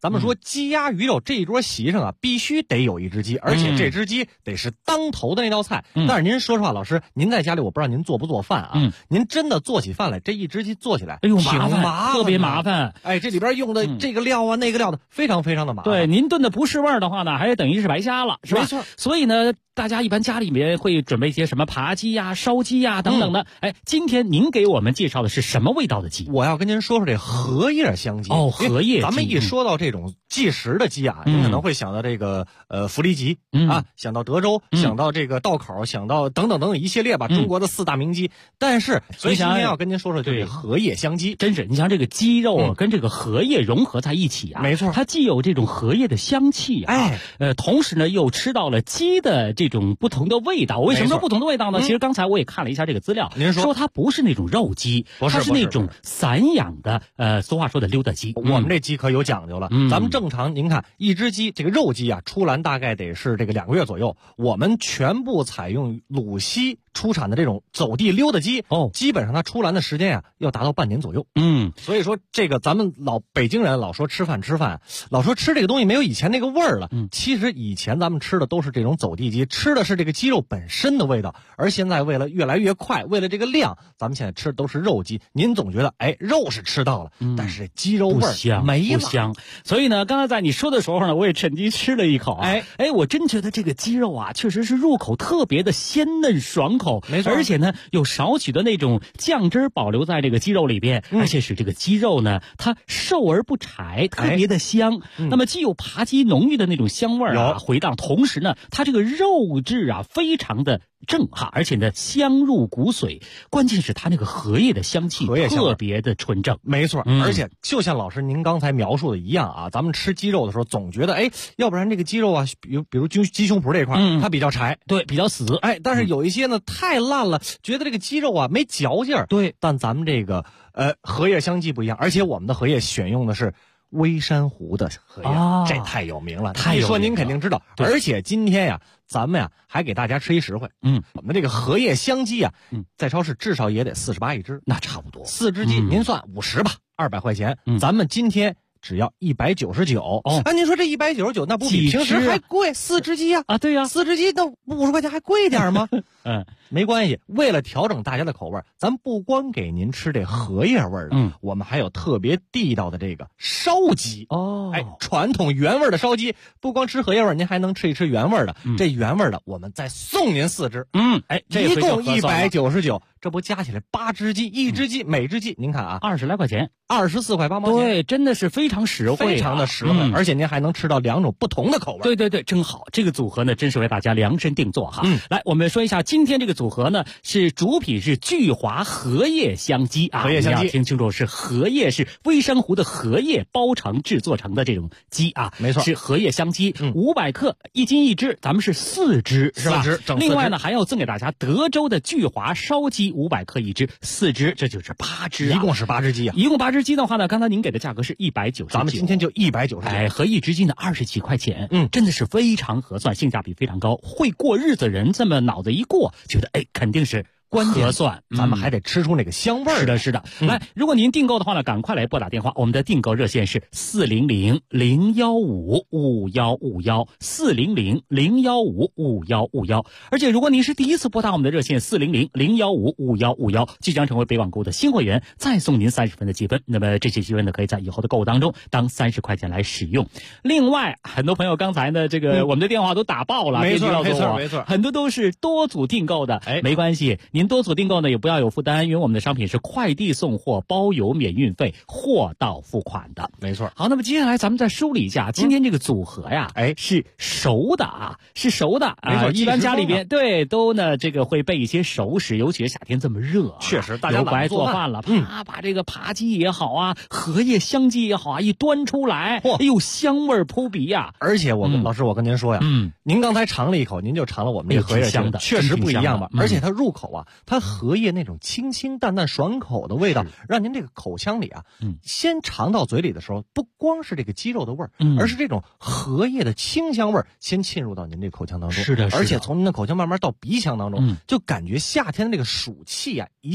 咱们说鸡鸭鱼肉这一桌席上啊，必须得有一只鸡，而且这只鸡得是当头的那道菜。但是您说实话，老师，您在家里我不知道您做不做饭啊？您真的做起饭来，这一只鸡做起来， 哎呦， 挺麻烦， 特别麻烦。 哎，这里边用的这个料啊，那个料的，非常非常的麻烦。 对，您炖的不是味儿的话呢，还等于是白瞎了，是吧？ 没错。 所以呢，大家一般家里面会准备一些什么扒鸡呀、烧鸡呀等等的。哎，今天您给我们介绍的是什么味道的鸡？ 我要跟您说说这荷叶香鸡。 哦，荷叶鸡。 咱们一说到这种即食的鸡啊，您可能会想到这个弗里吉啊，想到德州，想到这个道口，想到等等等等一系列吧，中国的4大名鸡。但是，所以今天要跟您说说就是荷叶香鸡。 真是，你像这个鸡肉跟这个荷叶融合在一起啊， 没错， 它既有这种荷叶的香气啊，同时呢又吃到了鸡的这种不同的味道。为什么说不同的味道呢？其实刚才我也看了一下这个资料， 您说它不是那种肉鸡，它是那种散养的，俗话说的溜达鸡。 我们这鸡可有讲究了，咱们正常您看一只鸡，这个肉鸡啊，出栏大概得是这个2个月左右。我们全部采用鲁西出产的这种走地溜达鸡，基本上它出栏的时间啊要达到半年左右。所以说这个咱们北京人老说吃饭，老说吃这个东西没有以前那个味儿了。其实以前咱们吃的都是这种走地鸡，吃的是这个鸡肉本身的味道。而现在为了越来越快，为了这个量，咱们现在吃的都是肉鸡。您总觉得肉是吃到了，但是鸡肉味儿没了， 不香。所以呢，刚才在你说的时候呢，我也趁机吃了一口啊。我真觉得这个鸡肉啊，确实是入口特别的鲜嫩爽口， 没错。 而且呢，有少许的那种酱汁保留在这个鸡肉里边，而且使这个鸡肉呢，它瘦而不柴，特别的香。那么既有扒鸡浓郁的那种香味啊回荡，同时呢，它这个肉质啊非常的正哈，而且呢香入骨髓，关键是它那个荷叶的香气特别的纯正。 没错，而且就像老师您刚才描述的一样啊，咱们吃鸡肉的时候总觉得要不然这个鸡肉啊，比如鸡胸脯这块它比较柴， 对，比较死。 但是有一些呢太烂了，觉得这个鸡肉啊没嚼劲儿。 对， 但咱们这个荷叶香鸡不一样，而且我们的荷叶选用的是微山湖的荷叶，这太有名了。一说您肯定知道。而且今天呀，咱们呀还给大家吃一实惠。我们这个荷叶香鸡啊，在超市至少也得48一只， 那差不多 4只鸡，您算50吧，200块钱。咱们今天只要199。您说这199，那不比平时还贵？4只鸡啊， 对呀 ，4只鸡那50块钱还贵点吗？没关系，为了调整大家的口味，咱不光给您吃这荷叶味的，我们还有特别地道的这个烧鸡。传统原味的烧鸡，不光吃荷叶味，您还能吃一吃原味的。这原味的，我们再送您4只。一共199，这不加起来8只鸡，一只鸡每只鸡，您看啊 ，20来块钱 ，24块8毛钱。 对，真的是非常实惠， 非常的实惠，而且您还能吃到2种不同的口味。 对，真好，这个组合呢，真是为大家量身定做哈。来，我们说一下今天这个组合呢，是主品是聚华荷叶香鸡啊， 荷叶香鸡， 听清楚，是荷叶，是微山湖的荷叶包成制作成的这种鸡啊， 没错， 是荷叶香鸡，500克，1斤1只，咱们是4只，是吧？另外呢，还要赠给大家德州的聚华烧鸡500克1只，4只，这就是8只， 一共是8只鸡啊。 一共8只鸡的话呢，刚才您给的价格是199， 咱们今天就199， 合一只鸡呢20几块钱，真的是非常合算，性价比非常高。会过日子人这么脑子一过，觉得肯定是关键算， 咱们还得吃出那个香味儿。 是的。来，如果您订购的话呢，赶快来拨打电话，我们的订购热线是400-015-5151，400-015-5151。而且如果您是第一次拨打我们的热线400-015-5151，即将成为北网购的新会员，再送您30分的积分。那么这些积分呢，可以在以后的购物当中当30块钱来使用。另外，很多朋友刚才呢，这个我们的电话都打爆了， 没错， 很多都是多组订购的，没关系。您多组订购呢也不要有负担，因为我们的商品是快递送货，包邮免运费，货到付款的。 没错。 好，那么接下来咱们再梳理一下今天这个组合呀，是熟的啊，是熟的啊。一般家里边都呢这个会备一些熟食，尤其是夏天这么热， 确实大家不爱做饭了，把这个扒鸡也好啊，荷叶香鸡也好啊，一端出来，哎呦香味扑鼻呀！ 而且老师我跟您说呀，您刚才尝了一口，您就尝了我们这荷叶香的，确实不一样吧？而且它入口啊，它荷叶那种清清淡淡爽口的味道，让您这个口腔里啊，先尝到嘴里的时候，不光是这个鸡肉的味儿，而是这种荷叶的清香味儿先浸入到您这口腔当中。 是的， 而且从您的口腔慢慢到鼻腔当中，就感觉夏天的这个暑气啊，一下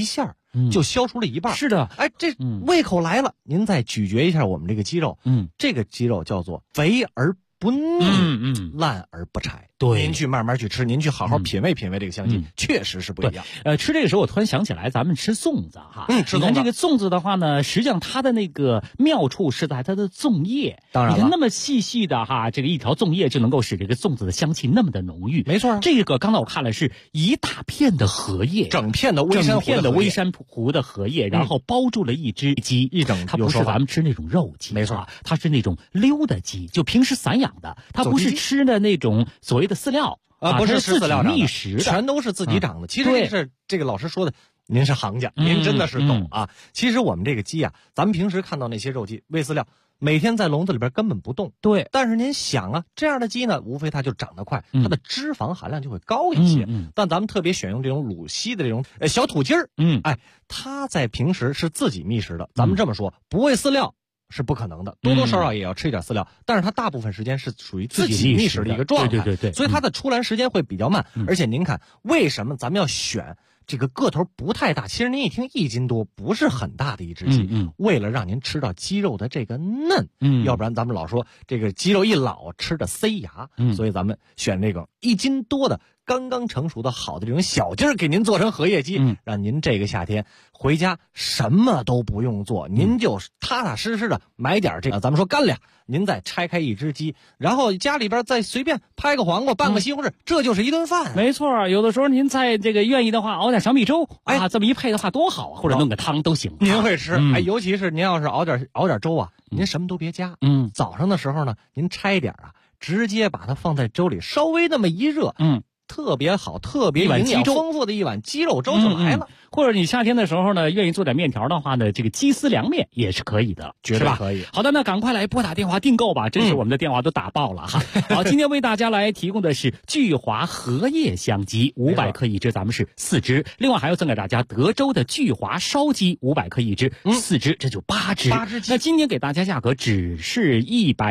就消除了一半。 是的， 哎，这胃口来了，您再咀嚼一下我们这个鸡肉，这个鸡肉叫做肥而不腻，烂而不柴。 对， 您去慢慢去吃，您去好好品味品味这个香气，确实是不一样。 吃这个时候我突然想起来，咱们吃粽子哈， 吃粽子。 你看这个粽子的话呢，实际上它的那个妙处是在它的粽叶。 当然了， 你看那么细细的哈，这个一条粽叶就能够使这个粽子的香气那么的浓郁。 没错， 这个刚才我看了是一大片的荷叶， 整片的微山湖的荷叶，然后包住了一只鸡，它不是咱们吃那种肉鸡， 没错， 它是那种溜的鸡，就平时散养的，它不是吃的那种所谓的饲料。 不是自己觅食的， 全都是自己长的。其实这个老师说的，您是行家，您真的是懂啊。其实我们这个鸡啊，咱们平时看到那些肉鸡喂饲料，每天在笼子里边根本不动。 对， 但是您想啊，这样的鸡呢，无非它就长得快，它的脂肪含量就会高一些。但咱们特别选用这种鲁西的这种小土鸡儿，它在平时是自己觅食的。咱们这么说，不喂饲料是不可能的，多多少少也要吃一点饲料，但是它大部分时间是属于自己觅食的一个状态， 对， 所以它的出栏时间会比较慢。而且您看，为什么咱们要选这个个头不太大？其实您一听1斤多，不是很大的一只鸡，为了让您吃到鸡肉的这个嫩，要不然咱们老说这个鸡肉一老吃的塞牙，所以咱们选这个1斤多的。刚刚成熟的好的这种小鸡儿，给您做成荷叶鸡，让您这个夏天回家什么都不用做，您就踏踏实实的买点这个咱们说干粮，您再拆开一只鸡，然后家里边再随便拍个黄瓜，拌个西红柿，这就是一顿饭。 没错，有的时候您在这个愿意的话，熬点小米粥，这么一配的话多好啊，或者弄个汤都行。 您会吃，尤其是您要是熬点粥啊，您什么都别加，早上的时候呢，您拆点啊，直接把它放在粥里，稍微那么一热，特别好，特别营养丰富的一碗鸡肉粥就来了。 或者你夏天的时候呢，愿意做点面条的话呢，这个鸡丝凉面也是可以的， 绝对可以。 好的，那赶快来拨打电话订购吧，真是我们的电话都打爆了哈。好，今天为大家来提供的是聚华荷叶香鸡，500克一只，咱们是4只。另外还要赠给大家德州的聚华烧鸡500克一只，4只，这就8只。那今天给大家价格只是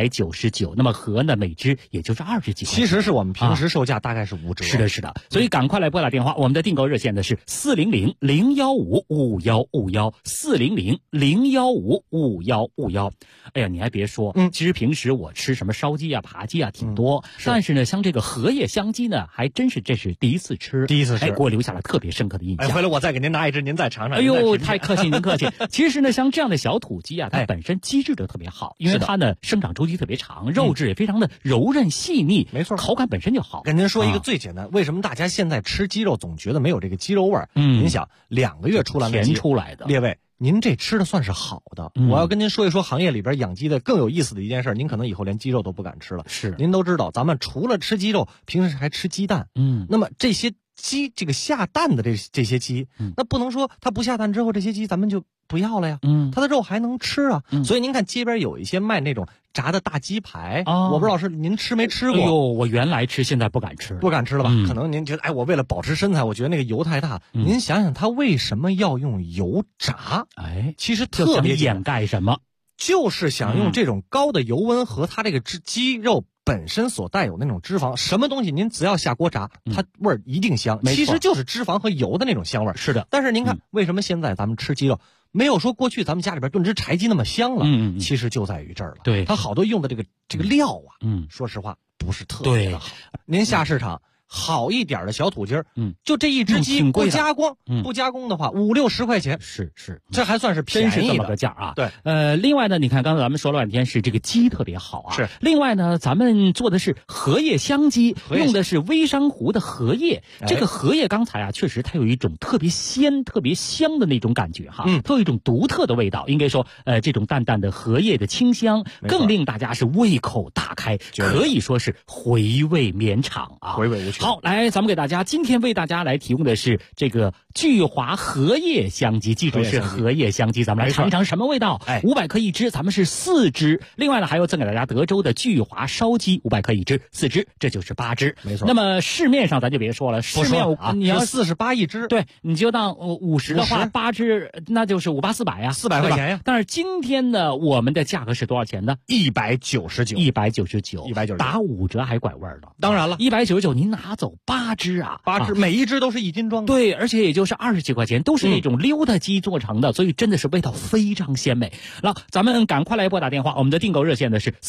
199，那么合呢每只也就是20几块。 其实是我们平时售价大概是5折。 是的，所以赶快来拨打电话，我们的订购热线呢是400-015-5151，400-015-5151。哎呀，你还别说，其实平时我吃什么烧鸡啊、扒鸡啊挺多，但是呢，像这个荷叶香鸡呢，还真是这是第一次吃，给我留下了特别深刻的印象。 回来我再给您拿一只，您再尝尝。 哎呦，太客气，您客气。其实呢，像这样的小土鸡啊，它本身机制就特别好，因为它呢生长周期特别长，肉质也非常的柔韧细腻， 没错， 口感本身就好。 跟您说一个最简单，为什么大家现在吃鸡肉总觉得没有这个鸡肉味儿？您想2个月出栏的鸡出来的， 列位，您这吃的算是好的。我要跟您说一说行业里边养鸡的更有意思的一件事，您可能以后连鸡肉都不敢吃了。 是， 您都知道，咱们除了吃鸡肉，平时还吃鸡蛋。那么这些鸡，这个下蛋的这些鸡，那不能说它不下蛋之后，这些鸡咱们就不要了呀。它的肉还能吃啊。所以您看街边有一些卖那种炸的大鸡排，我不知道是您吃没吃过。 哎呦，我原来吃，现在不敢吃了吧？可能您觉得，我为了保持身材，我觉得那个油太大。您想想，它为什么要用油炸？其实特别掩盖什么？ 就是想用这种高的油温和它这个鸡肉本身所带有那种脂肪，什么东西您只要下锅炸，它味儿一定香。其实就是脂肪和油的那种香味儿。 是的。 但是您看，为什么现在咱们吃鸡肉没有说过去咱们家里边炖只柴鸡那么香了？其实就在于这儿了。 对， 它好多用的这个料啊，说实话不是特别的好。您下市场好一点的小土鸡儿，就这一只鸡不加工，不加工的话5-60块钱， 是， 这还算是便宜的， 真是这么个价啊。 对， 另外呢，你看刚才咱们说了半天是这个鸡特别好啊， 是。 另外呢，咱们做的是荷叶香鸡，用的是微山湖的荷叶。这个荷叶刚才啊，确实它有一种特别鲜、特别香的那种感觉哈，它有一种独特的味道。应该说，这种淡淡的荷叶的清香，更令大家是胃口大开，可以说是回味绵长啊， 回味无穷。 好，来，咱们给大家今天为大家来提供的是这个聚华荷叶香鸡，记住是荷叶香鸡，咱们来尝一尝什么味道。500克一只，咱们是4只。另外呢，还有赠给大家德州的聚华烧鸡500克一只，4只，这就是8只。 没错。 那么市面上咱就别说了，市面你要 48一只， 对，你就当50的话，8只那就是58400呀 ，400块钱呀。 但是今天呢，我们的价格是多少钱呢？199，打5折还拐弯呢。 当然了 ，199，您拿拿走8只啊 ，8只，每一只都是1斤装的。 对，而且也就是20几块钱，都是那种溜达鸡做成的，所以真的是味道非常鲜美。那咱们赶快来拨打电话，我们的订购热线呢是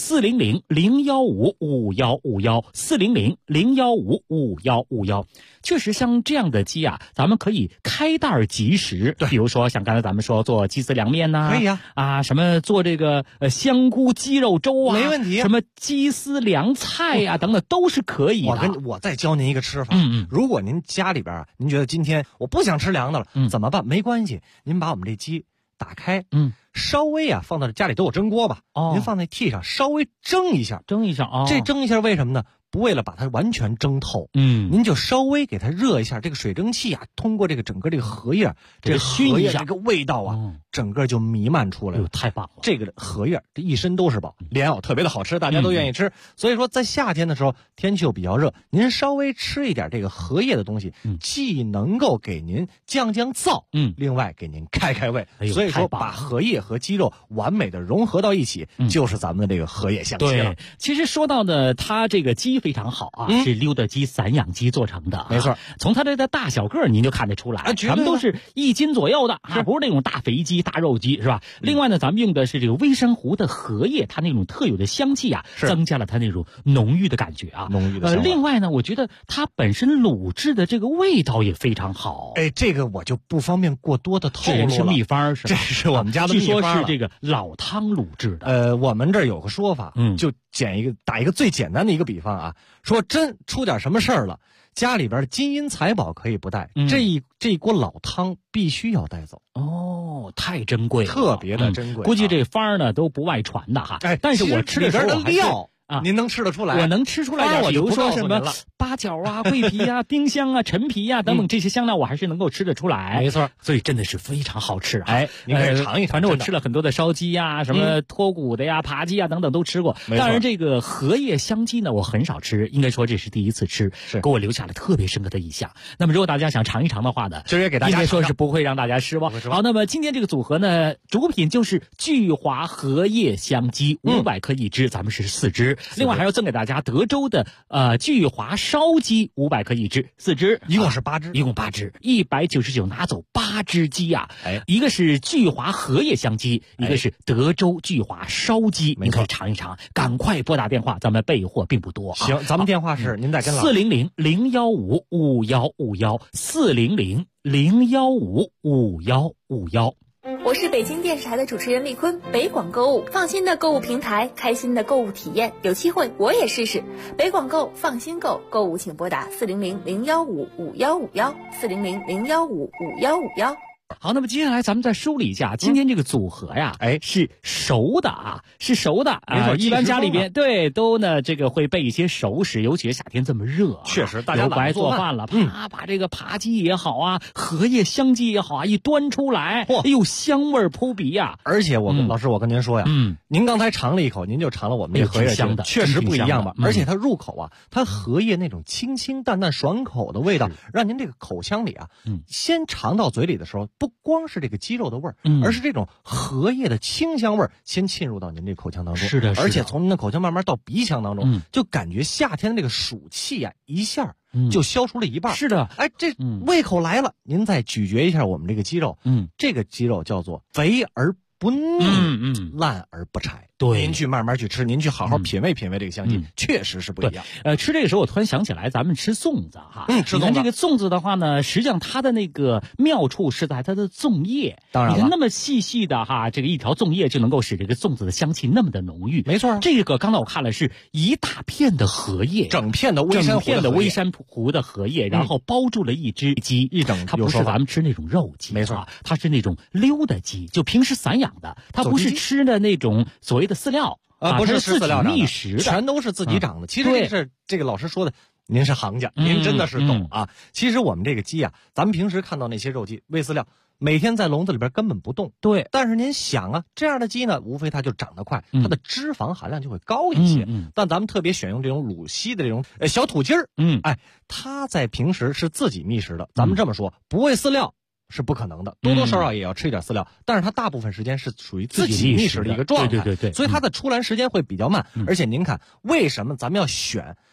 400-015-5151，400-015-5151。确实，像这样的鸡啊，咱们可以开袋即食。比如说像刚才咱们说做鸡丝凉面呐， 可以什么做这个香菇鸡肉粥啊， 没问题。 什么鸡丝凉菜呀等等都是可以的。 我再教您一个吃法。如果您家里边您觉得今天我不想吃凉的了，怎么办？没关系，您把我们这鸡打开，稍微放到家里都有蒸锅吧，您放在屉上稍微蒸一下啊。 这蒸一下为什么呢？不为了把它完全蒸透，您就稍微给它热一下，这个水蒸气通过这个整个这个荷叶，这熏一下， 这个味道整个就弥漫出来了。 太棒了！ 这个荷叶这一身都是宝，莲藕特别的好吃，大家都愿意吃。所以说在夏天的时候，天气又比较热，您稍微吃一点这个荷叶的东西，既能够给您降燥，另外给您开胃。所以说把荷叶和鸡肉完美的融合到一起，就是咱们的这个荷叶香鸡了。 对，其实说到呢，它这个鸡非常好啊，是溜达鸡、散养鸡做成的， 没错。 从它的大小个您就看得出来，全部都是1斤左右的，不是那种大肥鸡、大肉鸡，是吧？另外呢，咱们用的是这个微山湖的荷叶，它那种特有的香气增加了它那种浓郁的感觉啊。 浓郁的。 另外呢，我觉得它本身卤制的这个味道也非常好。 这个我就不方便过多的透露了。 这是秘方是吧？ 这是我们家的秘方。 据说是这个老汤卤制的。 我们这儿有个说法，就打一个最简单的一个比方啊，说真出点什么事儿了，家里边的金银财宝可以不带，这一锅老汤必须要带走。 太珍贵了， 特别的珍贵。 估计这方呢都不外传的哈。但是我吃的时候里边的料您能吃得出来？ 我能吃出来点，比如说什么八角啊、桂皮啊、丁香啊、陈皮啊等等这些香料，我还是能够吃得出来。 没错， 所以真的是非常好吃。 您可以尝一尝。 反正我吃了很多的烧鸡呀、什么脱骨的呀、扒鸡啊等等都吃过。当然，这个荷叶香鸡呢，我很少吃，应该说这是第一次吃，给我留下了特别深刻的印象。那么，如果大家想尝一尝的话呢， 今儿也给大家应该说是不会让大家失望。好，那么今天这个组合呢，主品就是聚华荷叶香鸡，500克1只，咱们是4只，另外还要赠给大家德州的聚华烧鸡500克1只，4只， 一共是8只， 一共8只，199拿走8只鸡啊！一个是聚华荷叶香鸡，一个是德州聚华烧鸡，您可以尝一尝。赶快拨打电话，咱们备货并不多。 行，咱们电话是您再跟老 400-015-5151，400-015-5151。我是北京电视台的主持人丽坤，北广购物，放心的购物平台，开心的购物体验，有机会我也试试。北广购，放心购，购物请拨打400-015-5151，400-015-5151。 好，那么接下来咱们再梳理一下今天这个组合呀，是熟的啊，是熟的啊。一般家里边都呢这个会备一些熟食，尤其是夏天这么热， 确实大家不爱做饭了，把这个扒鸡也好啊，荷叶香鸡也好啊，一端出来，哎呦，香味扑鼻呀！ 而且老师，我跟您说呀，您刚才尝了一口，您就尝了我们这荷叶香的， 确实不一样吧？而且它入口啊，它荷叶那种清清淡淡爽口的味道，让您这个口腔里啊，先尝到嘴里的时候，不光是这个鸡肉的味儿，而是这种荷叶的清香味儿先浸入到您这口腔当中。 是的， 而且从您的口腔慢慢到鼻腔当中，就感觉夏天的这个暑气啊，一下就消除了一半。 是的， 这胃口来了，您再咀嚼一下我们这个鸡肉，这个鸡肉叫做肥而不腻，烂而不柴。 对， 您去慢慢去吃，您去好好品味品味这个香气，确实是不一样。 吃这个时候我突然想起来，咱们吃粽子哈， 吃粽子。 你看这个粽子的话呢，实际上它的那个妙处是在它的粽叶。 当然了， 你看那么细细的哈，这个一条粽叶就能够使这个粽子的香气那么的浓郁。 没错， 这个刚才我看了是一大片的荷叶， 整片的微山湖的荷叶，然后包住了一只鸡，它不是咱们吃那种肉鸡， 没错， 它是那种溜达鸡，就平时散养的，它不是吃的那种所谓的饲料。 不是自己觅食的， 全都是自己长的。其实这个老师说的，您是行家，您真的是懂啊。其实我们这个鸡啊，咱们平时看到那些肉鸡喂饲料，每天在笼子里边根本不动。 对， 但是您想啊，这样的鸡呢，无非它就长得快，它的脂肪含量就会高一些。但咱们特别选用这种鲁西的这种小土鸡儿，它在平时是自己觅食的。咱们这么说，不喂饲料是不可能的，多多少少也要吃一点饲料，但是它大部分时间是属于自己觅食的一个状态， 对， 所以它的出栏时间会比较慢。而且您看，为什么咱们要选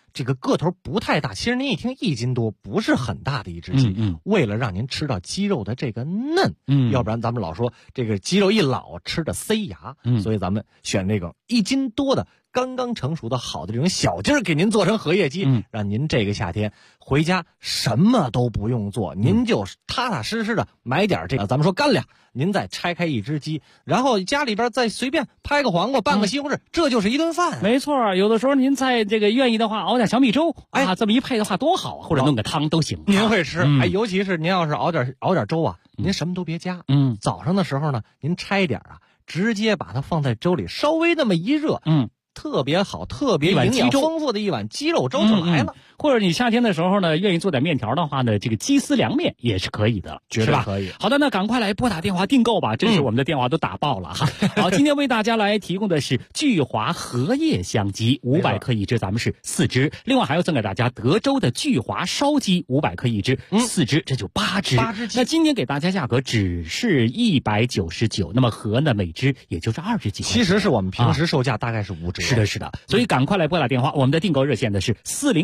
这个个头不太大，其实您一听1斤多，不是很大的一只鸡。为了让您吃到鸡肉的这个嫩，要不然咱们老说这个鸡肉一老吃的塞牙，所以咱们选那个1斤多的。刚刚成熟的好的这种小鸡儿，给您做成荷叶鸡，让您这个夏天回家什么都不用做，您就踏踏实实的买点这个咱们说干粮，您再拆开一只鸡，然后家里边再随便拍个黄瓜，拌个西红柿，这就是一顿饭。 没错，有的时候您在这个愿意的话，熬点小米粥，这么一配的话多好啊，或者弄个汤都行。 您会吃，尤其是您要是熬点粥啊，您什么都别加，早上的时候呢，您拆点啊，直接把它放在粥里，稍微那么一热，特别好，特别营养丰富的一碗鸡肉粥就来了。 或者你夏天的时候呢，愿意做点面条的话呢，这个鸡丝凉面也是可以的， 绝对可以。 好的，那赶快来拨打电话订购吧，真是我们的电话都打爆了哈。好，今天为大家来提供的是聚华荷叶香鸡500克一只，咱们是4只，另外还要赠给大家德州的聚华烧鸡500克一只，4只，这就8只。那今天给大家价格只是199，那么荷呢每只也就是20几块钱， 其实是我们平时售价大概是5折。 是的，所以赶快来拨打电话，我们的订购热线的是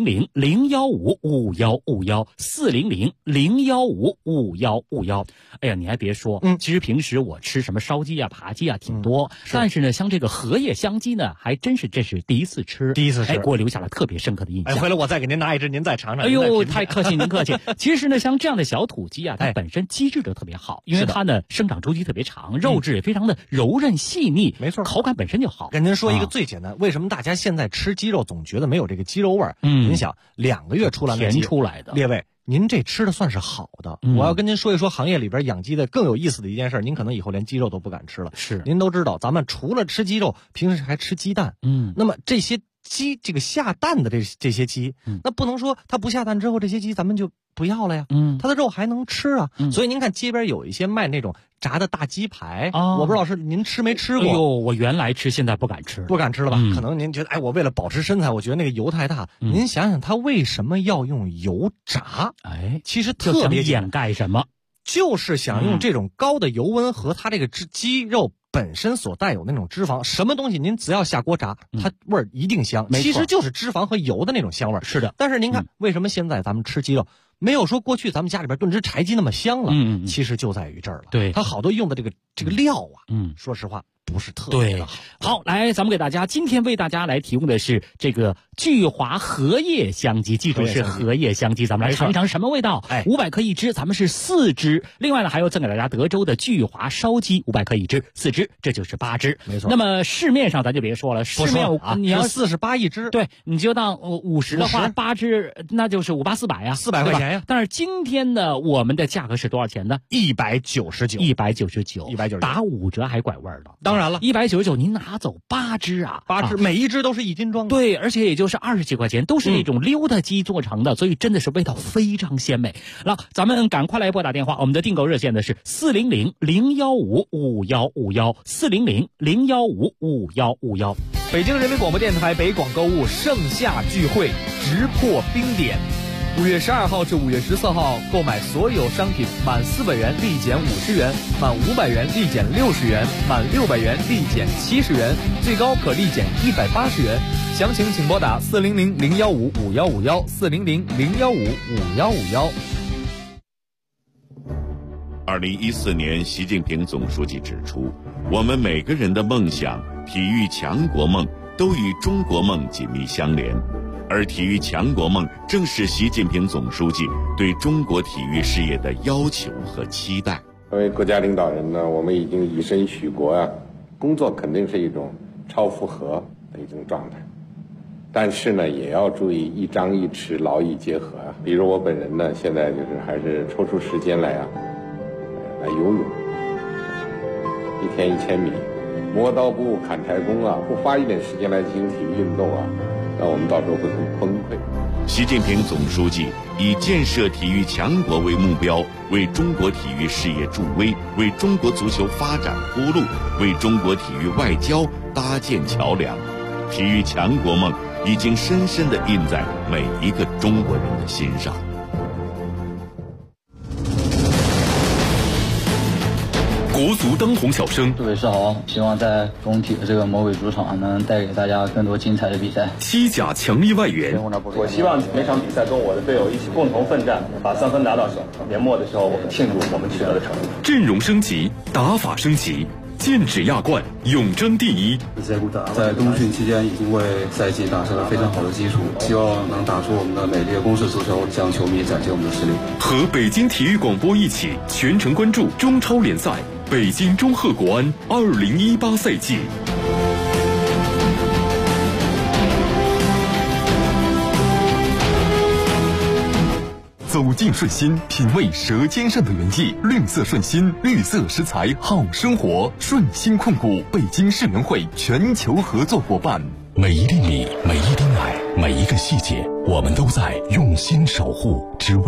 400-015-5151，400-015-5151。哎呀，你还别说，其实平时我吃什么烧鸡啊、扒鸡啊挺多，但是呢，像这个荷叶香鸡呢，还真是这是第一次吃，给我留下了特别深刻的印象。 回来我再给您拿一只，您再尝尝。 哎呦，太客气，您客气。其实呢，像这样的小土鸡啊，它本身机制就特别好，因为它呢生长周期特别长，肉质也非常的柔韧细腻， 没错， 口感本身就好。 跟您说一个最简单，为什么大家现在吃鸡肉总觉得没有这个鸡肉味儿？您想2个月出来的甜出来的， 列位，您这吃的算是好的。我要跟您说一说行业里边养鸡的更有意思的一件事，您可能以后连鸡肉都不敢吃了。 是， 您都知道，咱们除了吃鸡肉，平时还吃鸡蛋。那么这些鸡，这个下蛋的这些鸡，那不能说它不下蛋之后，这些鸡咱们就不要了呀。它的肉还能吃啊。所以您看街边有一些卖那种炸的大鸡排，我不知道是您吃没吃过。 哎呦，我原来吃，现在不敢吃了吧？可能您觉得，我为了保持身材，我觉得那个油太大。您想想，它为什么要用油炸？其实特别掩盖什么？ 就是想用这种高的油温和它这个鸡肉本身所带有那种脂肪，什么东西您只要下锅炸，它味儿一定香。其实就是脂肪和油的那种香味儿。 是的。 但是您看，为什么现在咱们吃鸡肉没有说过去咱们家里边炖只柴鸡那么香了？其实就在于这儿了。 对， 它好多用的这个料啊，说实话不是特别的好。 好，来，咱们给大家今天为大家来提供的是这个聚华荷叶香鸡，记住是荷叶香鸡，咱们来尝一尝什么味道。500克一只，咱们是4只。另外呢，还有赠给大家德州的聚华烧鸡500克一只，4只，这就是8只。 没错。 那么市面上咱就别说了，市面你要 48一只， 对，你就当50的话，8只那就是58400呀 ，400块钱呀。 但是今天呢，我们的价格是多少钱呢 ？199， 打5折还拐弯的。 当然了 ，199您拿走8只啊 ，8只，每一只都是1斤装的。 对，而且也就是20几块钱，都是那种溜达鸡做成的，所以真的是味道非常鲜美。那咱们赶快来拨打电话，我们的订购热线的是400-015-5151，400-015-5151。 北京人民广播电台北广购物盛夏聚会直破冰点。5月12号至5月14号，购买所有商品满400元立减50元，满500元立减60元，满600元立减70元，最高可立减180元。详情请拨打400-015-5151，400-015-5151。 2014年，习近平总书记指出，我们每个人的梦想、体育强国梦都与中国梦紧密相连。而体育强国梦正是习近平总书记对中国体育事业的要求和期待。 作为国家领导人呢，我们已经以身许国啊，工作肯定是一种超负荷的一种状态，但是呢，也要注意一张一弛，劳逸结合啊。比如我本人呢，现在就是还是抽出时间来游泳，1天1000米，磨刀不误砍柴工啊，不花一点时间来进行体育运动啊，那我们到时候会很崩溃。 习近平总书记以建设体育强国为目标，为中国体育事业助威，为中国足球发展铺路，为中国体育外交搭建桥梁。体育强国梦已经深深地印在每一个中国人的心上。 国足足当红小生。 各位是好，希望在工体的这个魔鬼主场能带给大家更多精彩的比赛。 西甲强力外援， 我希望每场比赛跟我的队友一起共同奋战，把3分拿到手。年末的时候，我们庆祝我们取得的成绩。 阵容升级，打法升级。剑指亚冠，永争第一。 在冬训期间已经为赛季打下了非常好的基础，希望能打出我们的美丽的攻势足球，向球迷展现我们的实力。 和北京体育广播一起全程关注中超联赛，北京中赫国安2018赛季。走进顺心，品味舌尖上的原意。绿色顺心，绿色食材好生活。顺心控股北京市联会全球合作伙伴。 每一粒米，每一滴奶，每一个细节，我们都在用心守护，只为